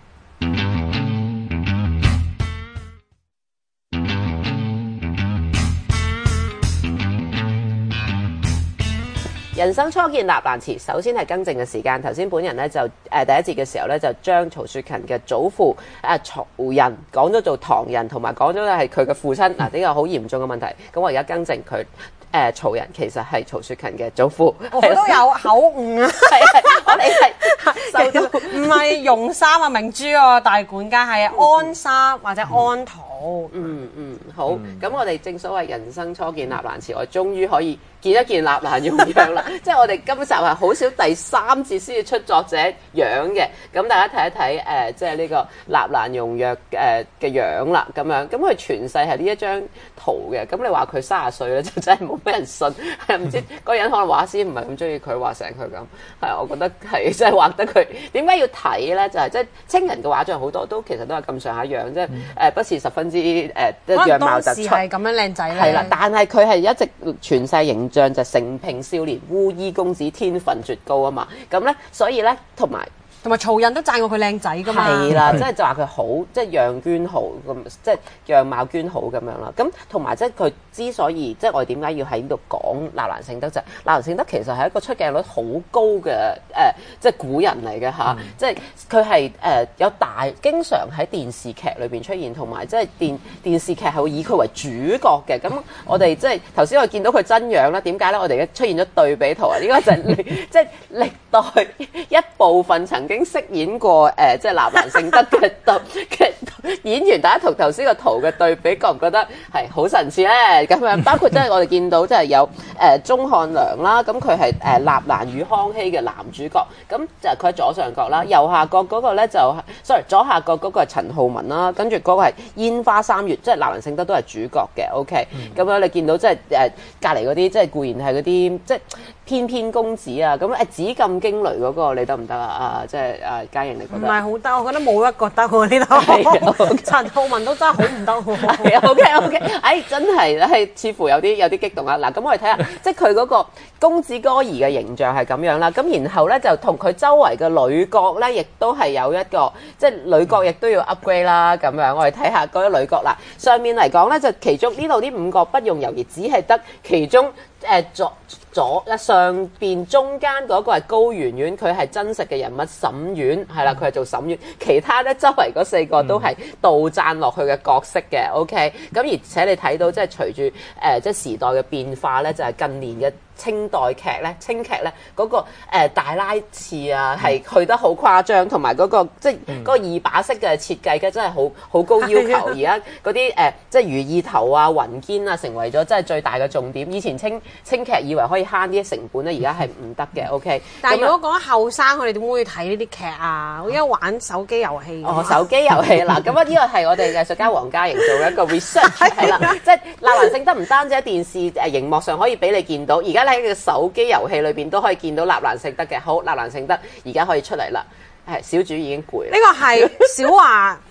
人生初見納蘭詞，首先係更正嘅時間。頭先本人咧就誒、呃、第一節嘅時候咧就將曹雪芹嘅祖父誒曹仁講咗做唐人，同埋講咗係佢嘅父親嗱，呢個好嚴重嘅問題。咁我而家更正佢誒、呃、曹仁其實係曹雪芹嘅祖父。 我都有口誤啊！ 係係，我哋係受到唔係容三啊明珠啊大管家，係安三或者安土。 嗯嗯，好。咁、嗯、我哋正所謂人生初見納蘭詞，我終於可以見一見納蘭容樣啦。即係我哋今集係好少第三節先至出作者樣嘅。咁大家睇一睇誒、呃，即係呢個納蘭容若誒嘅樣啦。咁樣咁佢傳世係呢一張圖嘅。咁你話佢三十歲咧，就真係冇咩人信。係唔知嗰個人可能畫師唔係咁中意佢畫成佢咁。係，我覺得係即係畫得佢點解要睇咧？就係即係清人嘅畫像好多都其實都係咁上下樣，即係誒不是十分之誒、呃、樣貌突出。 係咁樣靚仔咧。 係啦，但係佢係一直傳世形象就成平少年烏衣公子，天分絕高啊嘛。咁咧，所以咧同埋。 同埋曹仁都讚過佢靚仔噶嘛， 係啦，即係就話佢好，即係樣娟好咁，即係樣貌娟好咁樣啦。咁同埋即係佢之所以，即係我哋點解要喺呢度講納蘭性德就係納蘭性德其實係一個出鏡率好高嘅誒、呃，即係古人嚟嘅嚇，嗯、即係佢係誒有大經常喺電視劇裏邊出現，同埋即係電電視劇係會以佢為主角嘅。咁我哋即係頭先我見到佢真樣啦，點解咧？我哋而家出現咗對比圖啊！呢、這個就係即係歷代一部分曾經。已經飾演過誒、呃，即係納蘭性德嘅嘅演員，大家同頭先個圖嘅對比，覺唔覺得係好神似咧？咁樣包括即係我哋見到即係有誒鐘漢良啦，咁佢係誒納蘭與康熙嘅男主角，咁就佢喺左上角啦，右下角嗰個咧就係 sorry 左下角嗰個係陳浩民啦，跟住嗰個係煙花三月，即係納蘭性德都係主角嘅。OK，咁、嗯、樣你見到即係誒隔離嗰啲，即係固然係嗰啲即係翩翩公子啊，咁誒紫禁驚雷嗰個你得唔得啊？啊，即係。誒嘉瑩，你覺得唔係好得？我覺得冇一個得喎呢度。陳浩民都真係好唔得喎。係啊，OK OK，哎，真係係似乎有啲有啲激動啊！嗱，咁我哋睇下，即係佢嗰個公子哥兒嘅形象係咁樣啦。咁然後咧就同佢周圍嘅女角咧，亦都係有一個，即係女角亦都要 upgrade 啦。咁樣我哋睇下嗰啲女角啦。上面嚟講咧，就其中呢度啲五個不用猶豫，只係得其中。誒、呃、左左上邊中間嗰個係高圓圓，佢係真實嘅人物沈丸，係啦，佢係做沈丸。其他咧周圍嗰四個都係杜撰落去嘅角色嘅。OK，咁而且你睇到即係隨住誒即係時代嘅變化咧，就係、是、近年嘅清代劇咧、清劇咧嗰、那個、呃、大拉翅啊，係去得好誇張，同埋嗰個即係嗰個二把式嘅設計嘅真係好好高要求。而家嗰啲誒即係如意頭啊、雲肩啊，成為咗真係最大嘅重點。以前清清劇以為可以慳啲成本咧，而家係唔得嘅。OK， 但係如果講後生，佢哋點會睇呢啲劇啊？我而家玩手機遊戲。 哦，手機遊戲嗱，咁啊呢個係我哋藝術家黃嘉瑩做嘅一個 research 係啦，即係納蘭性德唔單止喺電視誒熒幕上可以俾你見到，而家喺個手機遊戲裏邊都可以見到納蘭性德嘅。好，納蘭性德而家可以出嚟啦。係小主已經攰啦。 呢個係小華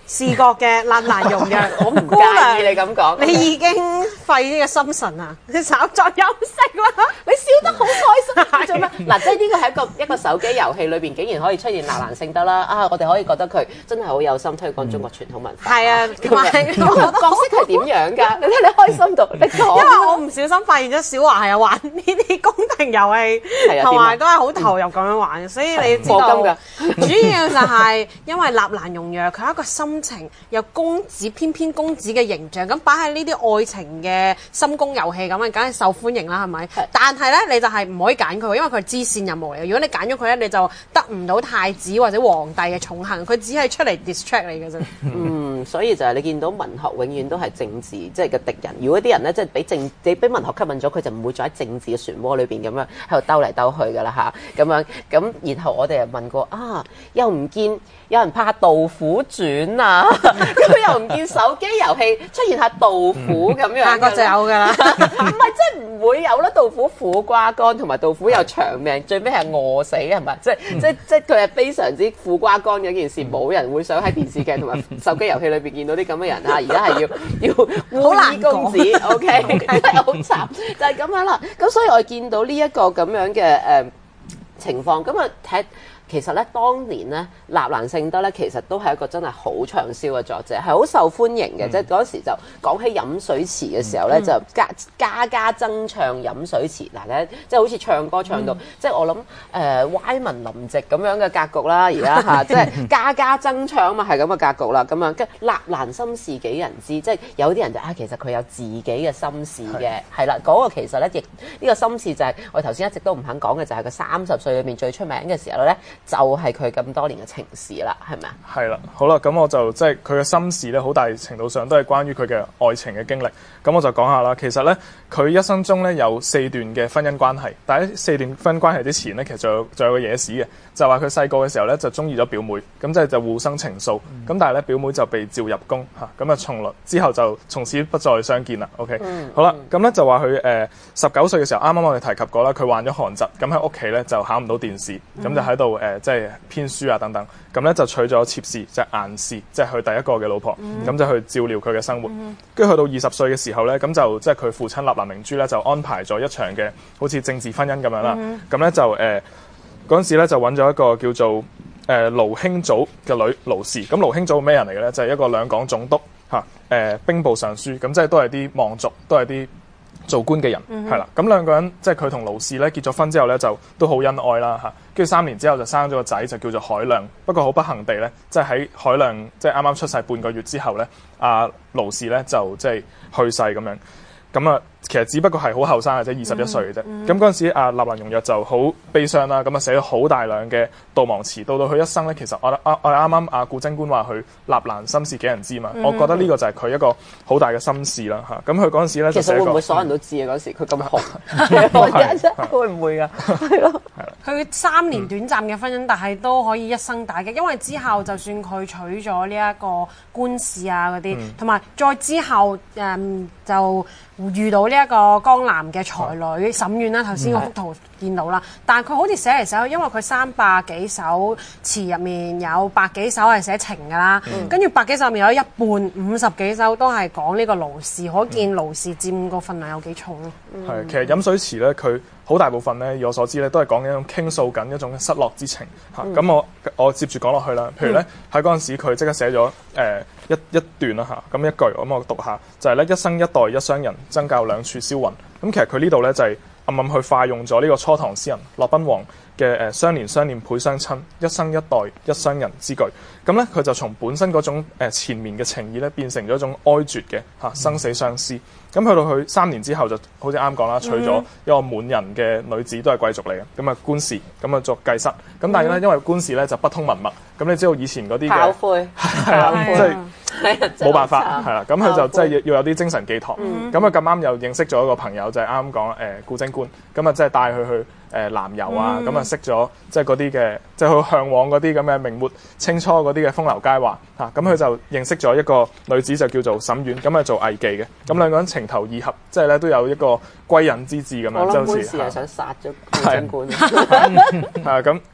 視覺嘅納蘭容若， 我唔介意你咁講。 你已經廢呢個心神啊！你稍作休息啦。 你笑得好開心，做咩？嗱，即係呢個係一個一個手機遊戲裏邊，竟然可以出現納蘭性德啦！啊，我哋可以覺得佢真係好有心推廣中國傳統文化。 係啊， 同埋個角色係點樣㗎？你睇你開心到，你講。 因為我唔小心發現咗小華係有玩呢啲宮廷遊戲，同埋都係好投入咁樣玩，所以你知道。 課金㗎。 主要就係因為納蘭容若佢係一個心情有公子翩翩公子嘅形象，咁擺喺呢啲愛情嘅深宮遊戲咁啊，梗係受歡迎啦，係咪？但係咧，你就係唔可以揀佢，因為佢係支線任務嚟嘅。如果你揀咗佢咧，你就得唔到太子或者皇帝嘅寵幸，佢只係出嚟 distract 你嘅啫。 嗯，所以就係你見到文學永遠都係政治即係嘅敵人。如果啲人咧即係俾政，你俾文學吸引咗，佢就唔會再喺政治嘅漩渦裏邊咁樣喺度兜嚟兜去㗎啦吓，咁樣咁，然後我哋又問過啊，又唔見有人拍《杜甫傳》啊，咁又唔見手機遊戲出現下杜甫咁樣， 下個就有㗎啦。 唔係即係唔會有啦。杜甫苦瓜乾，同埋杜甫又長命，最尾係餓死係咪？即係即係即係佢係非常之苦瓜乾嘅一件事，冇人會想喺電視劇同埋手機遊戲裏邊見到啲咁嘅人啊！而家係要要烏衣公子，OK， 真係好慘，就係咁樣啦。咁所以我見到呢一個咁樣嘅誒、呃、情況，咁啊睇。其實咧，當年咧，納蘭性德咧，其實都係一個真係好暢銷嘅作者，係好受歡迎嘅。嗯、即係嗰時就講起飲水詞嘅時候咧，嗯、就家家家爭唱飲水詞嗱咧，即係好似唱歌唱到，嗯、即係我諗誒歪文臨夕咁樣嘅格局啦。而家嚇，即係家家爭唱啊嘛，係咁嘅格局啦。咁樣跟納蘭心事幾人知？即係有啲人就啊，其實佢有自己嘅心事嘅，係啦。嗰、嗰個其實咧，亦呢、呢個心事就係、係、我頭先一直都唔肯講嘅，就係佢三十歲裏面最出名嘅時候咧。就係佢咁多年嘅情史啦，係咪啊？係啦，好啦，咁我就即係佢嘅心事咧，好大程度上都係關於佢嘅愛情嘅經歷。咁我就講下啦。其實咧，佢一生中咧有四段嘅婚姻關係，但喺四段婚姻關係之前咧，其實仲有仲有個野史嘅，就話佢細個嘅時候咧就中意咗表妹，咁即係就互生情愫。咁、嗯、但係咧表妹就被召入宮嚇，咁啊從來之後就從此不再相見啦。OK，、嗯、好啦，咁咧就話佢誒十九歲嘅時候，啱啱我哋提及過啦，佢患咗寒疾，咁喺屋企咧就考唔到殿試，咁、嗯、就喺度誒即係編書啊等等，咁咧就娶咗妾侍，即係顏氏，即係佢第一個嘅老婆，咁、嗯、就去照料佢嘅生活。跟住、嗯、去到二十歲嘅時候咧，咁就即係佢父親納蘭明珠咧就安排咗一場嘅好似政治婚姻咁樣啦。咁咧、嗯、就誒嗰陣時咧就揾咗一個叫做誒、呃、盧興祖嘅女盧氏。咁盧興祖咩人嚟嘅咧？就係、是、一個兩廣總督嚇，誒、呃、兵部尚書，咁即係都係啲望族，都係啲做官嘅人，係啦、嗯哼。咁兩個人即係佢同盧氏咧結咗婚之後咧，就都好恩愛啦嚇。跟住三年之後就生咗個仔，就叫做海亮。不過好不幸地咧，即係喺海亮即係啱啱出世半個月之後咧，阿盧氏咧就即係去世咁樣。咁啊，其實只不過係好後生嘅啫，二十一歲嘅啫。咁嗰陣時，阿納蘭容若就好悲傷啦。咁啊，寫咗好大量嘅悼亡詞。到到佢一生咧，其實我我我啱啱阿古貞觀話佢納蘭心事幾人知嘛？嗯、我覺得呢個就係佢一個好大嘅心事啦嚇。咁佢嗰陣時咧就寫過，其實會唔會所有人都知啊？嗰時佢咁紅，會唔會㗎？係咯，係啦。 佢三年短暫嘅婚姻，嗯、但係都可以一生打擊，因為之後就算佢娶咗呢一個官士啊嗰啲，同埋、嗯、再之後誒、嗯、就。遇到呢一個江南嘅才女沈苑啦，頭先嗰幅圖見到啦，嗯、但係佢好似寫嚟寫去，因為佢三百幾首詞入面有百幾首係寫情㗎啦，跟住、嗯、百幾首入面有一半五十幾首都係講呢個盧氏，可見盧氏佔個份量有幾重咯。係、 嗯，其實飲水詞咧，佢好大部分咧，以我所知咧，都係講緊一種傾訴緊一種失落之情嚇。咁、嗯、我我接住講落去啦，譬如咧喺嗰陣時，佢即刻寫咗誒、呃、一一段啦嚇，咁一句咁我讀下，就係、是、咧一生一代一雙人，爭較兩處銷魂。咁其實佢呢度咧就係、是、暗暗去化用咗呢個初唐詩人駱賓王嘅誒相連相念倍相親，一生一代一雙人之句。咁咧佢就從本身嗰種誒纏綿嘅情意咧，變成咗一種哀絕嘅嚇生死相思。咁去到佢三年之後，就好似啱講啦，娶咗一個滿人嘅女子，都係貴族嚟嘅，咁啊官氏，咁啊作繼室。咁但係咧，因為官氏咧就不通文墨，咁你知道以前嗰啲嘅， 灰係啊，即係冇辦法，係啦。咁佢就即係要要有啲精神寄託。咁啊咁啱又認識咗一個朋友，就係啱啱講誒古貞觀，咁啊即係帶佢去誒南遊啊，咁啊識咗即係嗰啲嘅，即係好嚮往嗰啲咁嘅明末清初嗰啲嘅風流佳話嚇。咁佢就認識咗一個女子，就叫做沈苑，咁啊做藝妓嘅。咁兩個人情投意合，即係咧都有一個歸隱之志咁樣，就好似係想殺咗古貞觀。 係啊，咁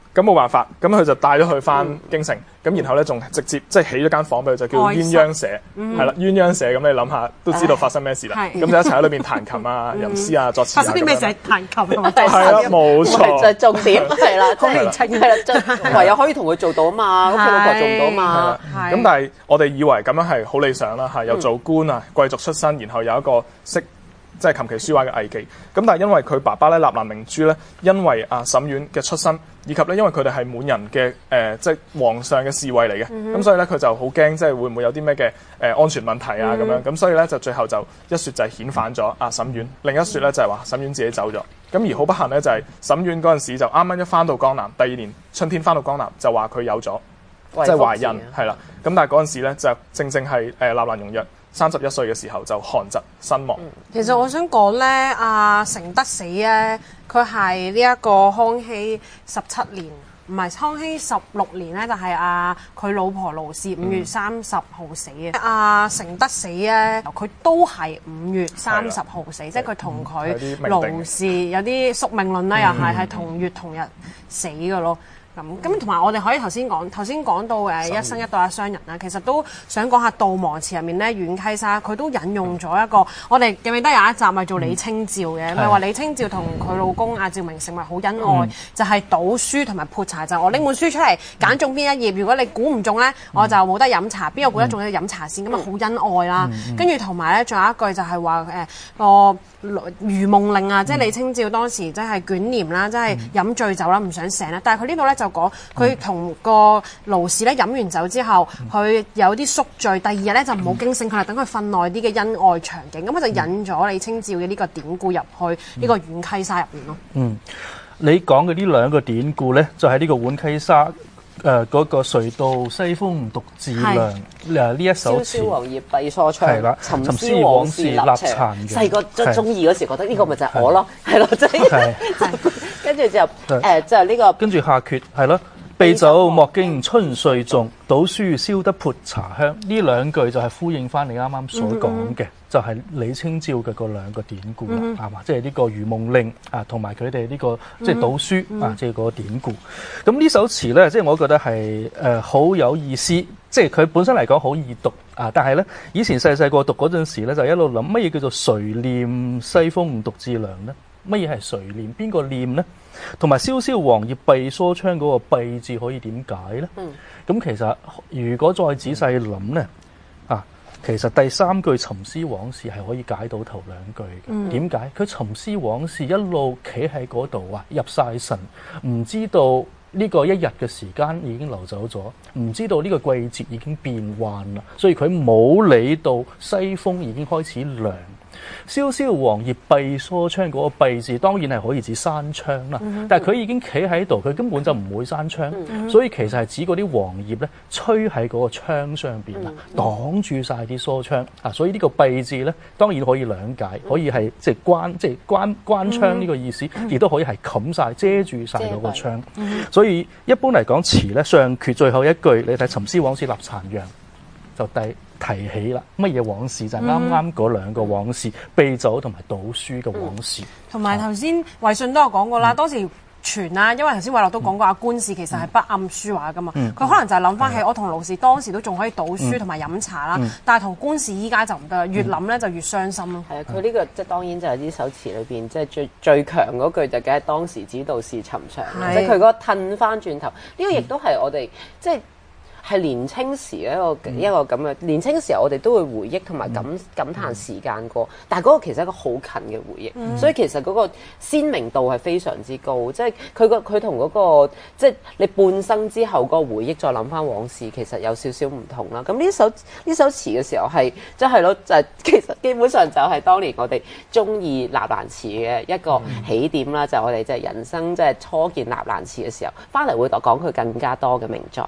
咁冇辦法，咁佢就帶咗佢翻京城，咁、嗯、然後咧仲直接即係起咗間房俾佢，就叫做鴛鴦舍，係啦、嗯，鴛鴦舍咁你諗下都知道發生咩事啦。咁、嗯、就一齊喺裏邊彈琴啊、吟詩啊、作詞啊。發生啲咩事？彈琴同埋第三。係啦，冇錯。就係重點係啦，好年輕係啦，唯有可以同佢做到嘛，屋企老婆做唔到嘛。咁但係我哋以為咁樣係好理想啦，係又做官啊，貴族出身，然後有一個識。即係琴棋書畫嘅藝伎，咁但係因為佢爸爸咧，納蘭明珠咧，因為啊沈苑嘅出身，以及咧因為佢哋係滿人嘅誒、呃，即係皇上嘅侍衛嚟嘅，咁、嗯、所以咧佢就好驚，即係會唔會有啲咩嘅誒安全問題啊咁、嗯、樣，咁所以咧就最後就一説就係遣返咗啊沈苑，另一説咧就係話沈苑自己走咗，咁而好不幸咧就係沈苑嗰陣時就啱啱一翻到江南，第二年春天翻到江南就話佢有咗，即係懷孕係啦，咁但係嗰陣時咧就正正係誒納蘭容若三十一歲嘅時候就寒疾身亡。 其實我想講咧，阿承德死咧，佢係呢一個康熙十七年，唔係康熙十六年咧，就係阿佢老婆盧氏五月三十號死嘅。阿承德死咧，佢都係五月三十號死，即係佢同佢盧氏有啲宿命論啦，又係係同月同日死嘅咯。咁咁同埋我哋可以頭先講頭先講到誒一生一代嘅商人啦，其實都想講下悼亡詞入面咧，阮溪沙佢都引用咗一個，我哋記唔記得有一集咪做李清照嘅，咪話、嗯、李清照同佢老公阿趙明誠咪好恩愛，嗯、就係賭書同埋潑茶，就我拎本書出嚟揀中邊一頁，如果你估唔中咧，我就冇得飲茶，邊個估得中要飲茶先，咁啊好恩愛啦。跟住同埋咧，仲有一句就係話誒個如夢令啊，即係李清照當時即係捲簾啦，即係飲醉酒啦，唔想醒啦，但係佢呢度咧就講佢同個盧氏咧飲完酒之後，佢有啲宿醉，第二日咧就唔好驚醒佢啦，等佢瞓耐啲嘅恩愛場景，咁佢就引咗李清照嘅呢個典故入去呢個阮溪沙入面咯。嗯， 你講嘅呢兩個典故咧，就係呢個阮溪沙誒嗰個誰道西風獨自涼誒呢一首詞。蕭蕭黃葉閉疏窗，係啦，沉思往事立殘陽。 細個即係中意嗰時覺得呢個咪就係我咯，係咯，即係。跟住就誒就係呢個。跟住下闕係咯。備酒莫驚春睡重，賭書燒得潑茶香。呢兩句就係呼應翻你啱啱所講嘅，嗯、就係李清照嘅嗰兩個典故啦，係嘛、嗯？即係呢個如夢令啊，同埋佢哋呢個即係賭書、嗯、啊，即係嗰個典故。咁呢首詞咧，即係我覺得係誒好有意思，即係佢本身嚟講好易讀啊。但係咧，以前細細個讀嗰陣時咧，就一路諗乜嘢叫做誰念西風獨自涼咧？乜嘢係誰念？邊個念咧？同埋蕭蕭黃葉閉疏窗嗰個閉字可以點解咧？咁、嗯、其實如果再仔細諗咧，啊，其實第三句沉思往事係可以解到頭兩句嘅。點解？佢沉思往事一路企喺嗰度啊，入晒神，唔知道呢個一日嘅時間已經流走咗，唔知道呢個季節已經變幻啦，所以佢冇理到西風已經開始涼。蕭蕭黃葉閉疏窗嗰個閉字當然係可以指閂窗啦，嗯、但係佢已經企喺度，佢根本就唔會閂窗，嗯、所以其實係指嗰啲黃葉咧吹喺嗰個窗上邊啦，嗯、擋住晒啲疏窗啊，所以呢個閉字咧當然可以兩解，可以係即係關即係關關窗呢個意思，亦都、嗯、可以係冚晒遮住晒嗰個窗，嗯、所以一般嚟講詞咧上闕最後一句你睇沉思往事立殘陽就第。提起啦，乜嘢往事就係啱啱嗰兩個往事，避酒同埋賭書嘅往事。 同埋頭先衛信都有講過啦，嗯、當時傳啦，因為頭先偉樂都講過，阿、嗯、官氏其實係不諳書畫噶嘛，佢、嗯、可能就係諗翻起、嗯、我同盧氏當時都仲可以賭書同埋飲茶啦，嗯、但係同官氏依家就唔得，越諗咧就越傷心咯。係啊，佢呢個即係當然就係呢首詞裏邊即係最最強嗰句就梗係當時只道是尋常，即係佢嗰個褪翻轉頭，呢、呢個亦都係我哋即係。係年青時一個、嗯、一個咁嘅年青時候，我哋都會回憶同埋感、嗯、感嘆時間過，但係嗰個其實係一個好近嘅回憶，嗯、所以其實嗰個鮮明度係非常之高，即係佢個佢同嗰個即係你半生之後嗰個回憶再諗翻往事，其實有少少唔同啦。咁呢首呢首詞嘅時候係即係咯，就係、是、其實基本上就係當年我哋中意納蘭詞嘅一個起點啦，嗯、就係我哋即係人生即係初見納蘭詞嘅時候，翻嚟會講佢更加多嘅名作。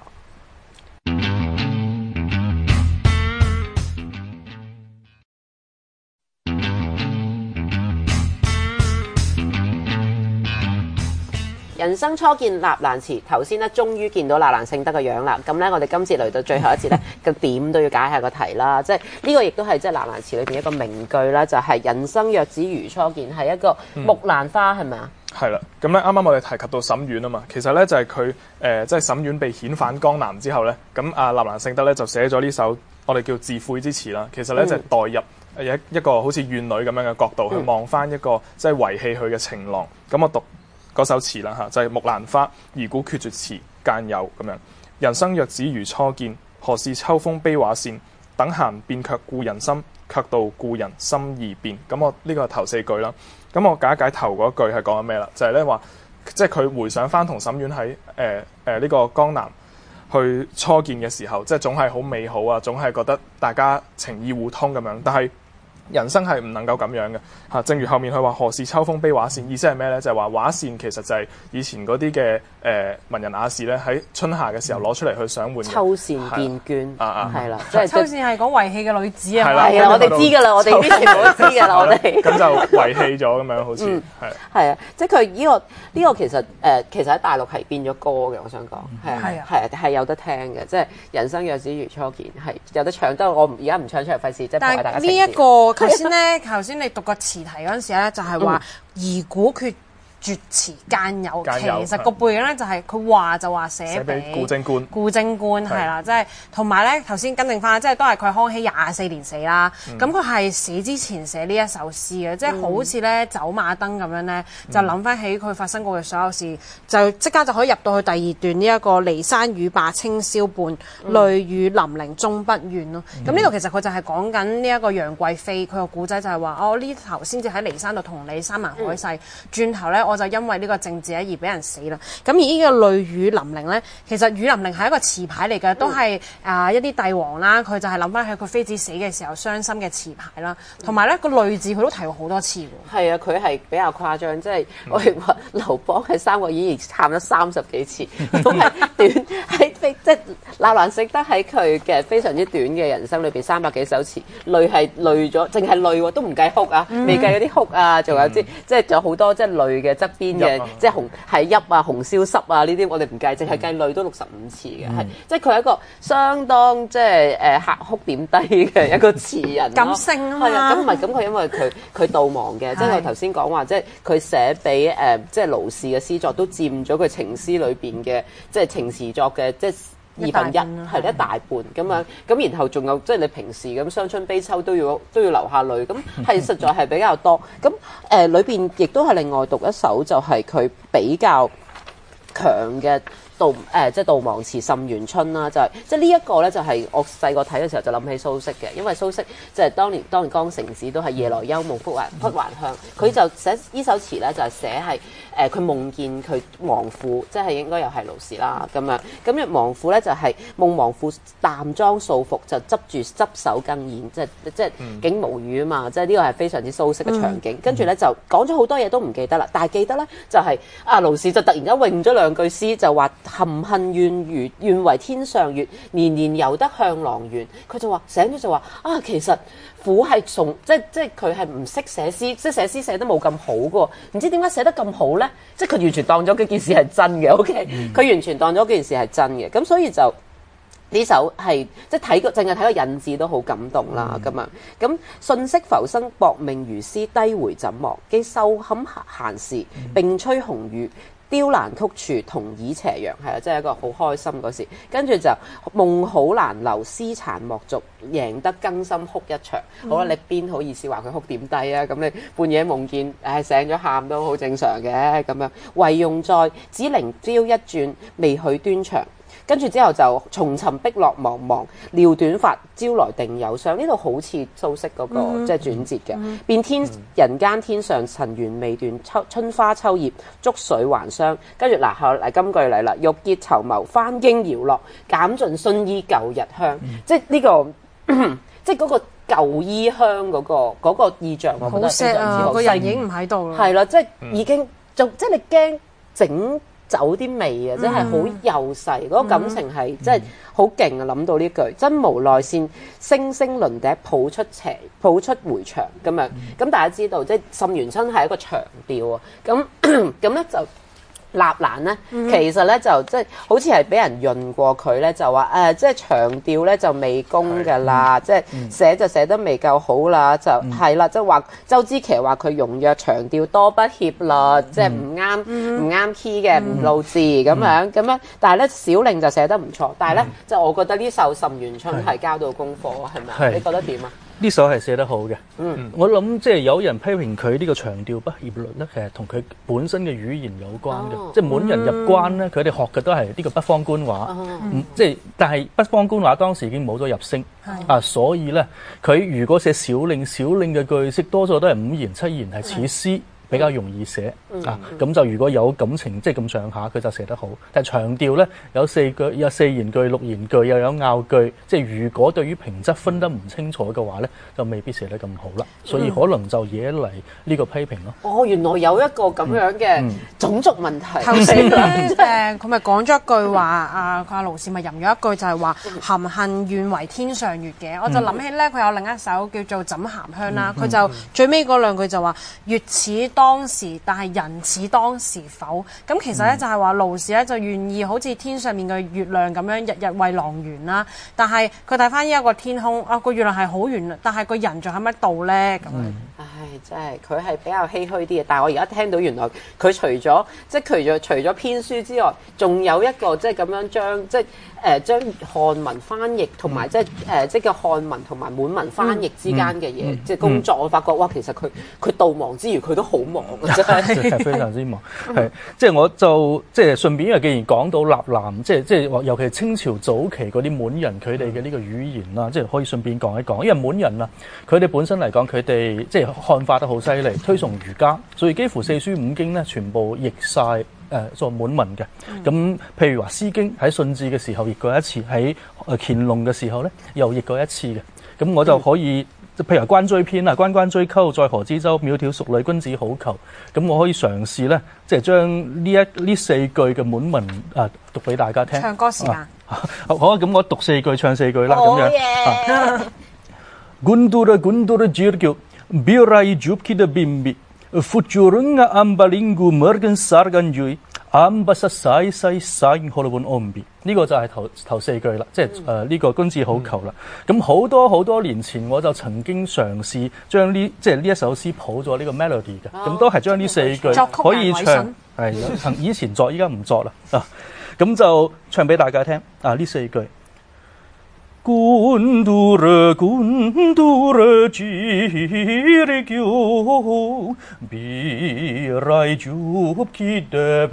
人生初見納蘭詞，頭先咧終於見到納蘭性德嘅樣啦。咁咧，我哋今次嚟到最後一節咧，個點都要解下個題啦。即係呢個亦都係即係納蘭詞裏邊一個名句啦，就係、是、人生若只如初見，係一個木蘭花係咪啊？ 係啦，咁咧啱啱我哋提及到沈苑啊嘛，其實咧就係佢誒即係沈苑被遣返江南之後咧，咁阿納蘭性德咧就寫咗呢首我哋叫自悔之詞啦。其實咧、嗯、就係代入一一個好似怨女咁樣嘅角度、嗯、去望翻一個即係遺棄佢嘅情郎。咁我讀嗰首詞啦嚇，就係、是、木蘭花，疑古決絕詞間有咁樣。人生若只如初見，何事秋風悲畫扇？等閒變卻故人心，卻道故人心易變。咁我呢個頭四句啦。咁我解一解頭嗰句係講緊咩啦？就係咧話，即係佢回想翻同沈苑喺誒誒呢個江南去初見嘅時候，即係總係好美好啊，總係覺得大家情意互通咁樣。但係人生係唔能夠咁樣嘅嚇。正如後面佢話何事秋風悲畫扇，意思係咩咧？就係話畫扇其實就係以前嗰啲嘅誒文人雅士咧喺春夏嘅時候攞出嚟去想換秋扇變絹啊啊， 係啦，即係秋扇係講遺棄嘅女子啊， 係啊，我哋知㗎啦，我哋啲全部都知㗎啦，我哋咁就遺棄咗咁樣，好似係係啊，即係佢呢個呢個其實誒其實喺大陸係變咗歌嘅，我想講係啊係啊係有得聽嘅，即係人生若只如初見係有得唱，得我而家唔唱出嚟費事，即係但係呢一個頭先咧，頭先你讀個詞題嗰陣時咧，就係話疑古決絕詞間有，其實個背景咧就係佢話就話寫俾顧貞觀， 顧貞觀係啦，即係同埋咧頭先更正翻，即係都係佢康熙廿四年死啦。咁佢係死之前寫呢一首詩嘅，即係好似咧走馬燈咁樣咧，就諗翻起佢發生過嘅所有事，就即刻就可以入到去第二段呢一個驪山語罷清宵半，淚雨霖鈴終不怨咯。咁呢度其實佢就係講緊呢一個楊貴妃，佢個古仔就係話哦呢頭先至喺驪山度同你山盟海誓，轉頭咧我就因為呢個政治而俾人死啦。咁而呢個淚雨霖鈴咧，其實雨霖鈴係一個詞牌嚟嘅，都係啊、呃、一啲帝王啦，佢就係諗翻起佢妃子死嘅時候傷心嘅詞牌啦。同埋咧個淚字佢都提過好多次喎。 係啊，佢係比較誇張，即係我哋話劉邦喺《三國演義》喊咗三十幾次，都係短喺即係納蘭性德喺佢嘅非常之短嘅人生裏邊三百幾首詞，淚係淚咗，淨係淚喎，都唔計哭啊，未計嗰啲哭啊，仲有啲、嗯、即係仲有好多即係淚嘅側邊。嘅即係紅係泣啊、紅燒濕啊呢啲，我哋唔計，淨係計淚都六十五次嘅，係、嗯、即係佢係一個相當即係誒客哭點低嘅一個詞人， 感性啊嘛。 咁唔係咁佢因為佢佢悼亡嘅，即係我頭先講話，即係佢寫俾誒、呃、即係盧氏嘅詩作都佔咗佢情詩裏邊嘅即係情詞作嘅即係。二分一係一大半咁樣，咁然後仲有即係你平時咁傷春悲秋都要都要流下淚，咁係實在係比較多。咁誒裏邊亦都係另外讀一首就係佢比較強嘅悼誒即係悼亡詞《沁園春》啦，就係即係呢一個咧就係我細個睇嘅時候就諗起蘇軾嘅，因為蘇軾即係當年當年江城子都係夜來幽夢忽還忽還鄉，佢就寫呢首詞咧就係寫係。誒佢、呃、夢見佢亡父，即係應該又係盧氏啦咁樣。咁嘅亡父咧就係、是、夢亡父淡妝素服，就執住執手更宴，即係即係景無語啊嘛。即係呢個係非常之蘇軾嘅場景。跟住咧就講咗好多嘢都唔記得啦，但係記得咧就係、是、啊盧氏就突然間詠咗兩句詩，就話含恨願如願為天上月，年年猶得向郎圓。佢就話醒咗就話啊，其實父係從即係即係佢係唔識寫詩，即係寫詩寫得冇咁好嘅喎，唔知點解寫得咁好咧？即係佢完全當咗嗰件事係真嘅，OK？佢、嗯、完全當咗嗰件事係真嘅，咁所以就呢首係即係睇個淨係睇個引字都好感動啦，咁樣咁瞬息浮生薄命如斯，低回怎忘？既瘦堪閒時，並吹紅雨。雕欄曲處同倚斜陽，係啊，即係一個好開心嗰時。跟住就夢好難留，絲殘莫續，贏得更深哭一場。嗯、好啦，你邊好意思話佢哭點低啊？咁你半夜夢見，誒醒咗喊都好正常嘅咁樣。唯用在只靈朝一轉，未許端詳。跟住之後就重尋碧落茫茫，撩短髮朝來定有傷。呢度好似蘇軾嗰個、嗯、即係轉折嘅。變、嗯、天人間天上塵緣未斷，秋春花秋葉竹水還傷。跟住嗱，後嚟金句嚟啦，欲結綢繆翻經搖落，減盡薰衣舊日香。嗯、即係、這、呢個即係嗰個舊衣香嗰、那個嗰、那個意象，我覺得非常之好。 個人已經唔喺度啦。係啦，即係已經就即係你驚整走啲味啊，真係好幼細，嗰、嗯、個感情係真係好勁啊！諗到呢句，真無奈線星星輪笛抱出斜，抱出回腸咁樣。咁、嗯、大家知道，即係《沁園春》係一個長調啊。咁咁咧就納蘭咧，其實咧就即係好似係俾人潤過佢咧，就話誒、呃，即係長調咧就未攻㗎啦，即係寫就寫得未夠好啦，就係啦，即係話周之琪話佢容弱長調多不協律，即係唔啱唔啱 key 嘅，唔露字咁樣咁樣。但係咧小令就寫得唔錯，但係咧就我覺得呢首《沁園春》係交到功課，係咪？你覺得點啊？ 呢首係寫得好嘅， 嗯， 我諗即係有人批評佢呢個長調不協律咧，其實同佢本身嘅語言有關嘅， 哦、 即係滿人入關咧，佢哋學嘅都係呢個北方官話， 哦嗯、即係但係北方官話當時已經冇咗入聲，啊，所以咧佢如果寫小令，小令嘅句式多數都係五言七言，係似詩。比較容易寫、嗯、啊，咁就如果有感情即係咁上下，佢就寫得好。但係長調咧有四句，有四言句、六言句，又有拗句，即係如果對於平仄分得唔清楚嘅話咧，就未必寫得咁好啦。所以可能就惹嚟呢個批評咯。 哦，原來有一個咁樣嘅種族問題。 頭先咧誒，佢咪講咗一句話，啊，佢阿盧氏咪吟咗一句就係話含恨願為天上月嘅。我就諗起咧，佢有另一首叫做《枕咸香》啦，佢就最尾嗰兩句就話月似當時，但係人似當時否？咁其實咧就係話盧氏咧就願意好似天上面嘅月亮咁樣日日為郎圓啦。但係佢睇翻依一個天空啊，個月亮係好圓，但係個人仲喺乜度咧？咁樣、嗯， 唉，真係佢係比較唏噓啲嘅。但係我而家聽到原來佢除咗即係除咗除咗編書之外，仲有一個即係咁樣將即係誒將漢文翻譯同埋即係誒即係叫漢文同埋滿文翻譯之間嘅嘢，即係工作。我發覺哇，其實佢佢到忙之餘，佢都好忙。真係係非常之忙，係即係我就即係順便，因為既然講到納蘭，即係即係話，尤其係清朝早期嗰啲滿人佢哋嘅呢個語言啦，即係可以順便講一講。因為滿人啊，佢哋本身嚟講，佢哋即係漢化得好犀利，推崇儒家，所以幾乎四書五經咧，全部譯晒誒做滿文嘅。咁、嗯、譬如話《詩經》喺順治嘅時候譯過一次，喺誒乾隆嘅時候咧又譯過一次嘅。咁我就可以。嗯譬如話關雎篇啊，關關雎鳩，在河之洲，窈窕淑女，君子好逑。咁我可以嘗試咧，即係將呢一呢四句嘅滿文啊讀俾大家聽。 唱歌時間。 啊、好啊，咁我讀四句，唱四句啦，咁、oh, 樣。 Yeah. Guntur guntur jirgyu, birai jupkida bimbi, futurunga ambalinggu mergen sarganjui, ambasa sai sai sai holabun ombi。呢個就係頭頭四句啦，即係誒呢個君子好逑啦。咁好、嗯、多好多年前我就曾經嘗試將呢即係呢一首詩譜咗呢個 melody 嘅，咁、哦、都係將呢四句可以唱，係以前作依家唔作啦啊，咁就唱俾大家聽啊呢四句。Guntur guntur jirgyu, birai jupkida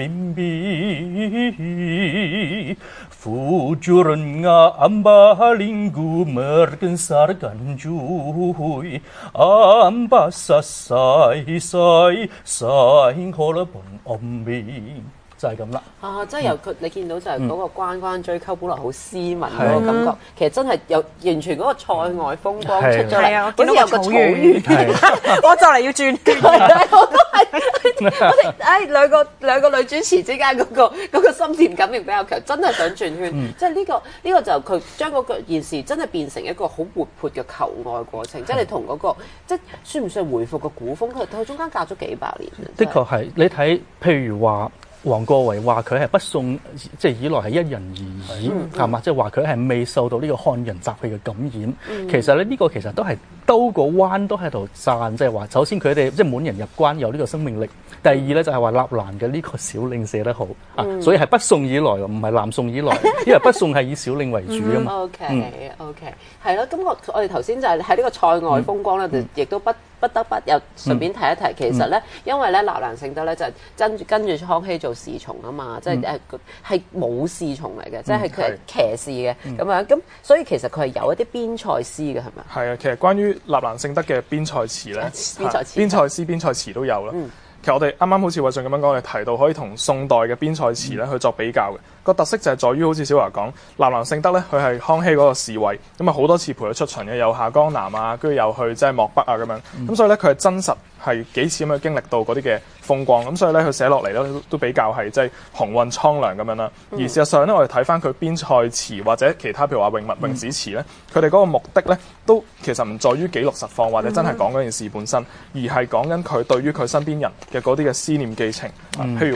bimbi, fujurunga ambalinggu mergen sarganjui, ambasa sai sai sai holabun ombi。就係咁啦。 啊，即係由佢你見到就係嗰個關關雎鳩，本來好斯文嗰個感覺，其實真係有完全嗰個塞外風光出咗嚟，好似有個草原。 我就嚟要轉圈。 我都係，我哋唉兩個兩個女主持之間嗰個嗰個心甜感應比較強，真係想轉圈。即係呢個呢個就佢將嗰個件事真係變成一個好活潑嘅求愛過程，即係你同嗰個即係算唔算回復個古風？佢佢中間隔咗幾百年。 的確係，你睇譬如話。王國維話佢係北宋即係以來係一人而已，係嘛、嗯？即係話佢係未受到呢個漢人習氣嘅感染。嗯、其實咧呢、呢個其實都係兜個彎都喺度讚，即係話首先佢哋即係滿人入關有呢個生命力，第二咧就係話納蘭嘅呢個小令寫得好、嗯、啊，所以係北宋以來唔係南宋以來，因為北宋係以小令為主㗎嘛。 OK OK，係咯，咁我我哋頭先就係喺呢個塞外風光咧，就亦、嗯、都不。不得不又順便提一提，其實咧，嗯、因為咧納蘭性德咧就係跟住跟住康熙做侍從啊嘛，即係誒係武侍從嚟嘅，即係佢係騎士嘅咁樣，咁所以其實佢係有一啲邊塞詩嘅係咪？ 係啊，其實關於納蘭性德嘅邊塞詞咧， 邊塞詞、 邊塞詩、邊塞詞都有啦。嗯、其實我哋啱啱好似偉俊咁樣講，我哋提到可以同宋代嘅邊塞詞咧去作比較嘅。個特色就係在於好似小華講，納蘭性德咧，佢係康熙嗰個侍衛，咁啊好多次陪佢出巡嘅，又下江南啊，跟住又去即係漠北啊咁樣，咁、嗯、所以咧佢係真實係幾次咁樣經歷到嗰啲嘅風光，咁所以咧佢寫落嚟咧都比較係即係雄渾蒼涼咁樣啦。而事實上咧，我哋睇翻佢邊塞詞或者其他譬如話詠物、詠史詞咧，佢哋嗰個目的咧都其實唔在於記錄實況或者真係講嗰件事本身，而係講緊佢對於佢身邊人嘅嗰啲嘅思念寄情。嗯、譬如話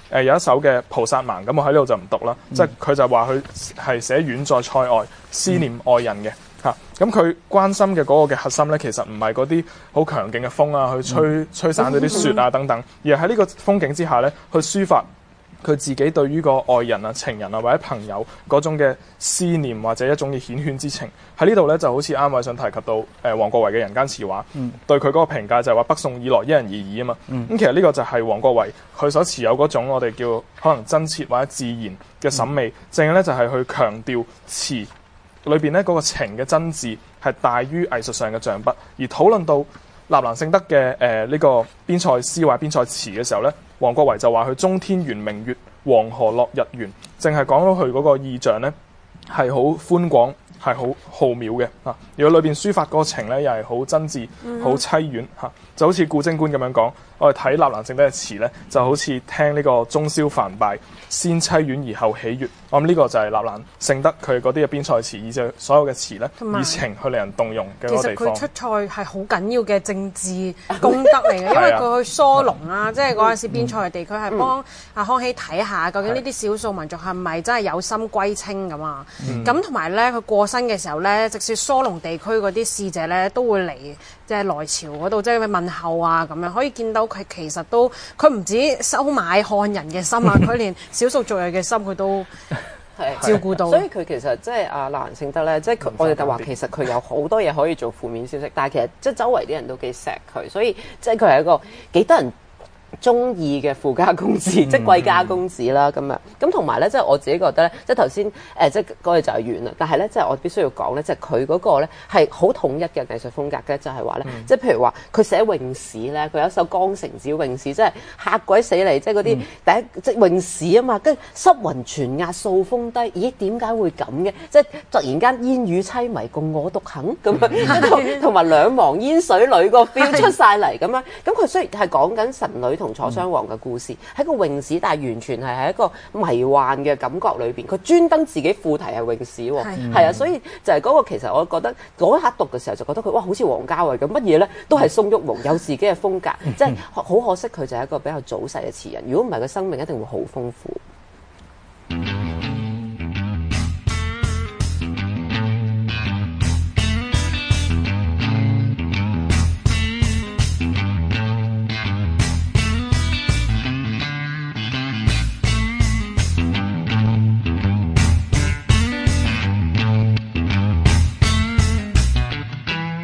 誒有一首嘅《菩薩蠻》，咁我喺呢度就唔讀啦。即係佢就話佢係寫遠在塞外思念愛人嘅嚇。咁佢關心嘅嗰個嘅核心咧，其實唔係嗰啲好強勁嘅風啊，去吹吹散咗啲雪啊等等，而係喺呢個風景之下咧，去抒發佢自己對於個愛人啊、情人啊或者朋友嗰種嘅思念或者一種嘅繾綣之情。喺呢度咧就好似啱偉信提及到誒、呃、王國維嘅《人間詞話》，嗯、對佢嗰個評價就係話北宋以來因人而異啊嘛。咁、嗯、其實呢個就係王國維佢所持有嗰種我哋叫可能真切或者自然嘅審美，嗯、正咧就係去強調詞裏邊咧嗰個情嘅真摯係大於藝術上嘅象筆。而討論到納蘭性德嘅誒呢個邊塞詩或者邊塞詞嘅時候咧，王國維就話佢中天圓明月，黃河落日圓，淨係講到佢嗰個意象咧係好寬廣，係好浩渺嘅啊！如果裏邊抒發嗰個情咧，又係好真摯、好凄婉嚇，就好似顧貞觀咁樣講。我哋睇納蘭性德嘅詞咧，就好似聽呢個中宵繁敗，先凄婉而後喜悅。我諗呢個就係納蘭性德佢嗰啲嘅邊塞詞，以至所有嘅詞咧，以情去令人動容嘅嗰個地方。 其實佢出塞係好緊要嘅政治功德嚟嘅，因為佢去疏龍啦，即係嗰陣時邊塞嘅地區係幫阿康熙睇下究竟呢啲少數民族係咪真係有心歸清咁啊？咁同埋咧，佢過身嘅時候咧，直接疏龍地區嗰啲使者咧都會嚟即係來朝嗰度，即係問候啊咁樣，可以見到佢其實都佢唔止收買漢人嘅心啊，佢連少數族裔嘅心佢都照顧到。 所以佢其實即係阿納蘭性德咧，即係我哋就話其實佢有好多嘢可以做負面消息，但係其實即係周圍啲人都幾錫佢，所以即係佢係一個幾得人中意嘅富家公子，即係貴家公子啦咁樣。咁同埋咧，即係我自己覺得咧，即係頭先誒，即係嗰個就係遠啦。但係咧，即係我必須要講咧，即係佢嗰個咧係好統一嘅藝術風格嘅，就係話咧，即係譬如話佢寫詠史咧，佢有一首《江城子詠史》，即係嚇鬼死你，即係嗰啲第一即係詠史啊嘛，跟住濕雲傳壓掃風低，咦點解會咁嘅？即係突然間煙雨凄迷共我獨行咁樣，同埋兩忘煙水裏個 feel 出晒嚟咁樣。咁佢雖然係講緊神女同楚襄王嘅故事，喺個詠史，但係完全係喺一個迷幻嘅感覺裏邊。佢專登自己副題係詠史喎，係啊，所以就係嗰個其實我覺得嗰一刻讀嘅時候就覺得佢哇好似王家衛咁，乜嘢咧都係鬆郁毛，有自己嘅風格，即係好可惜佢就係一個比較早逝嘅詞人。如果唔係，佢生命一定會好豐富。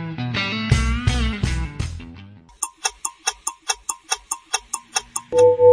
you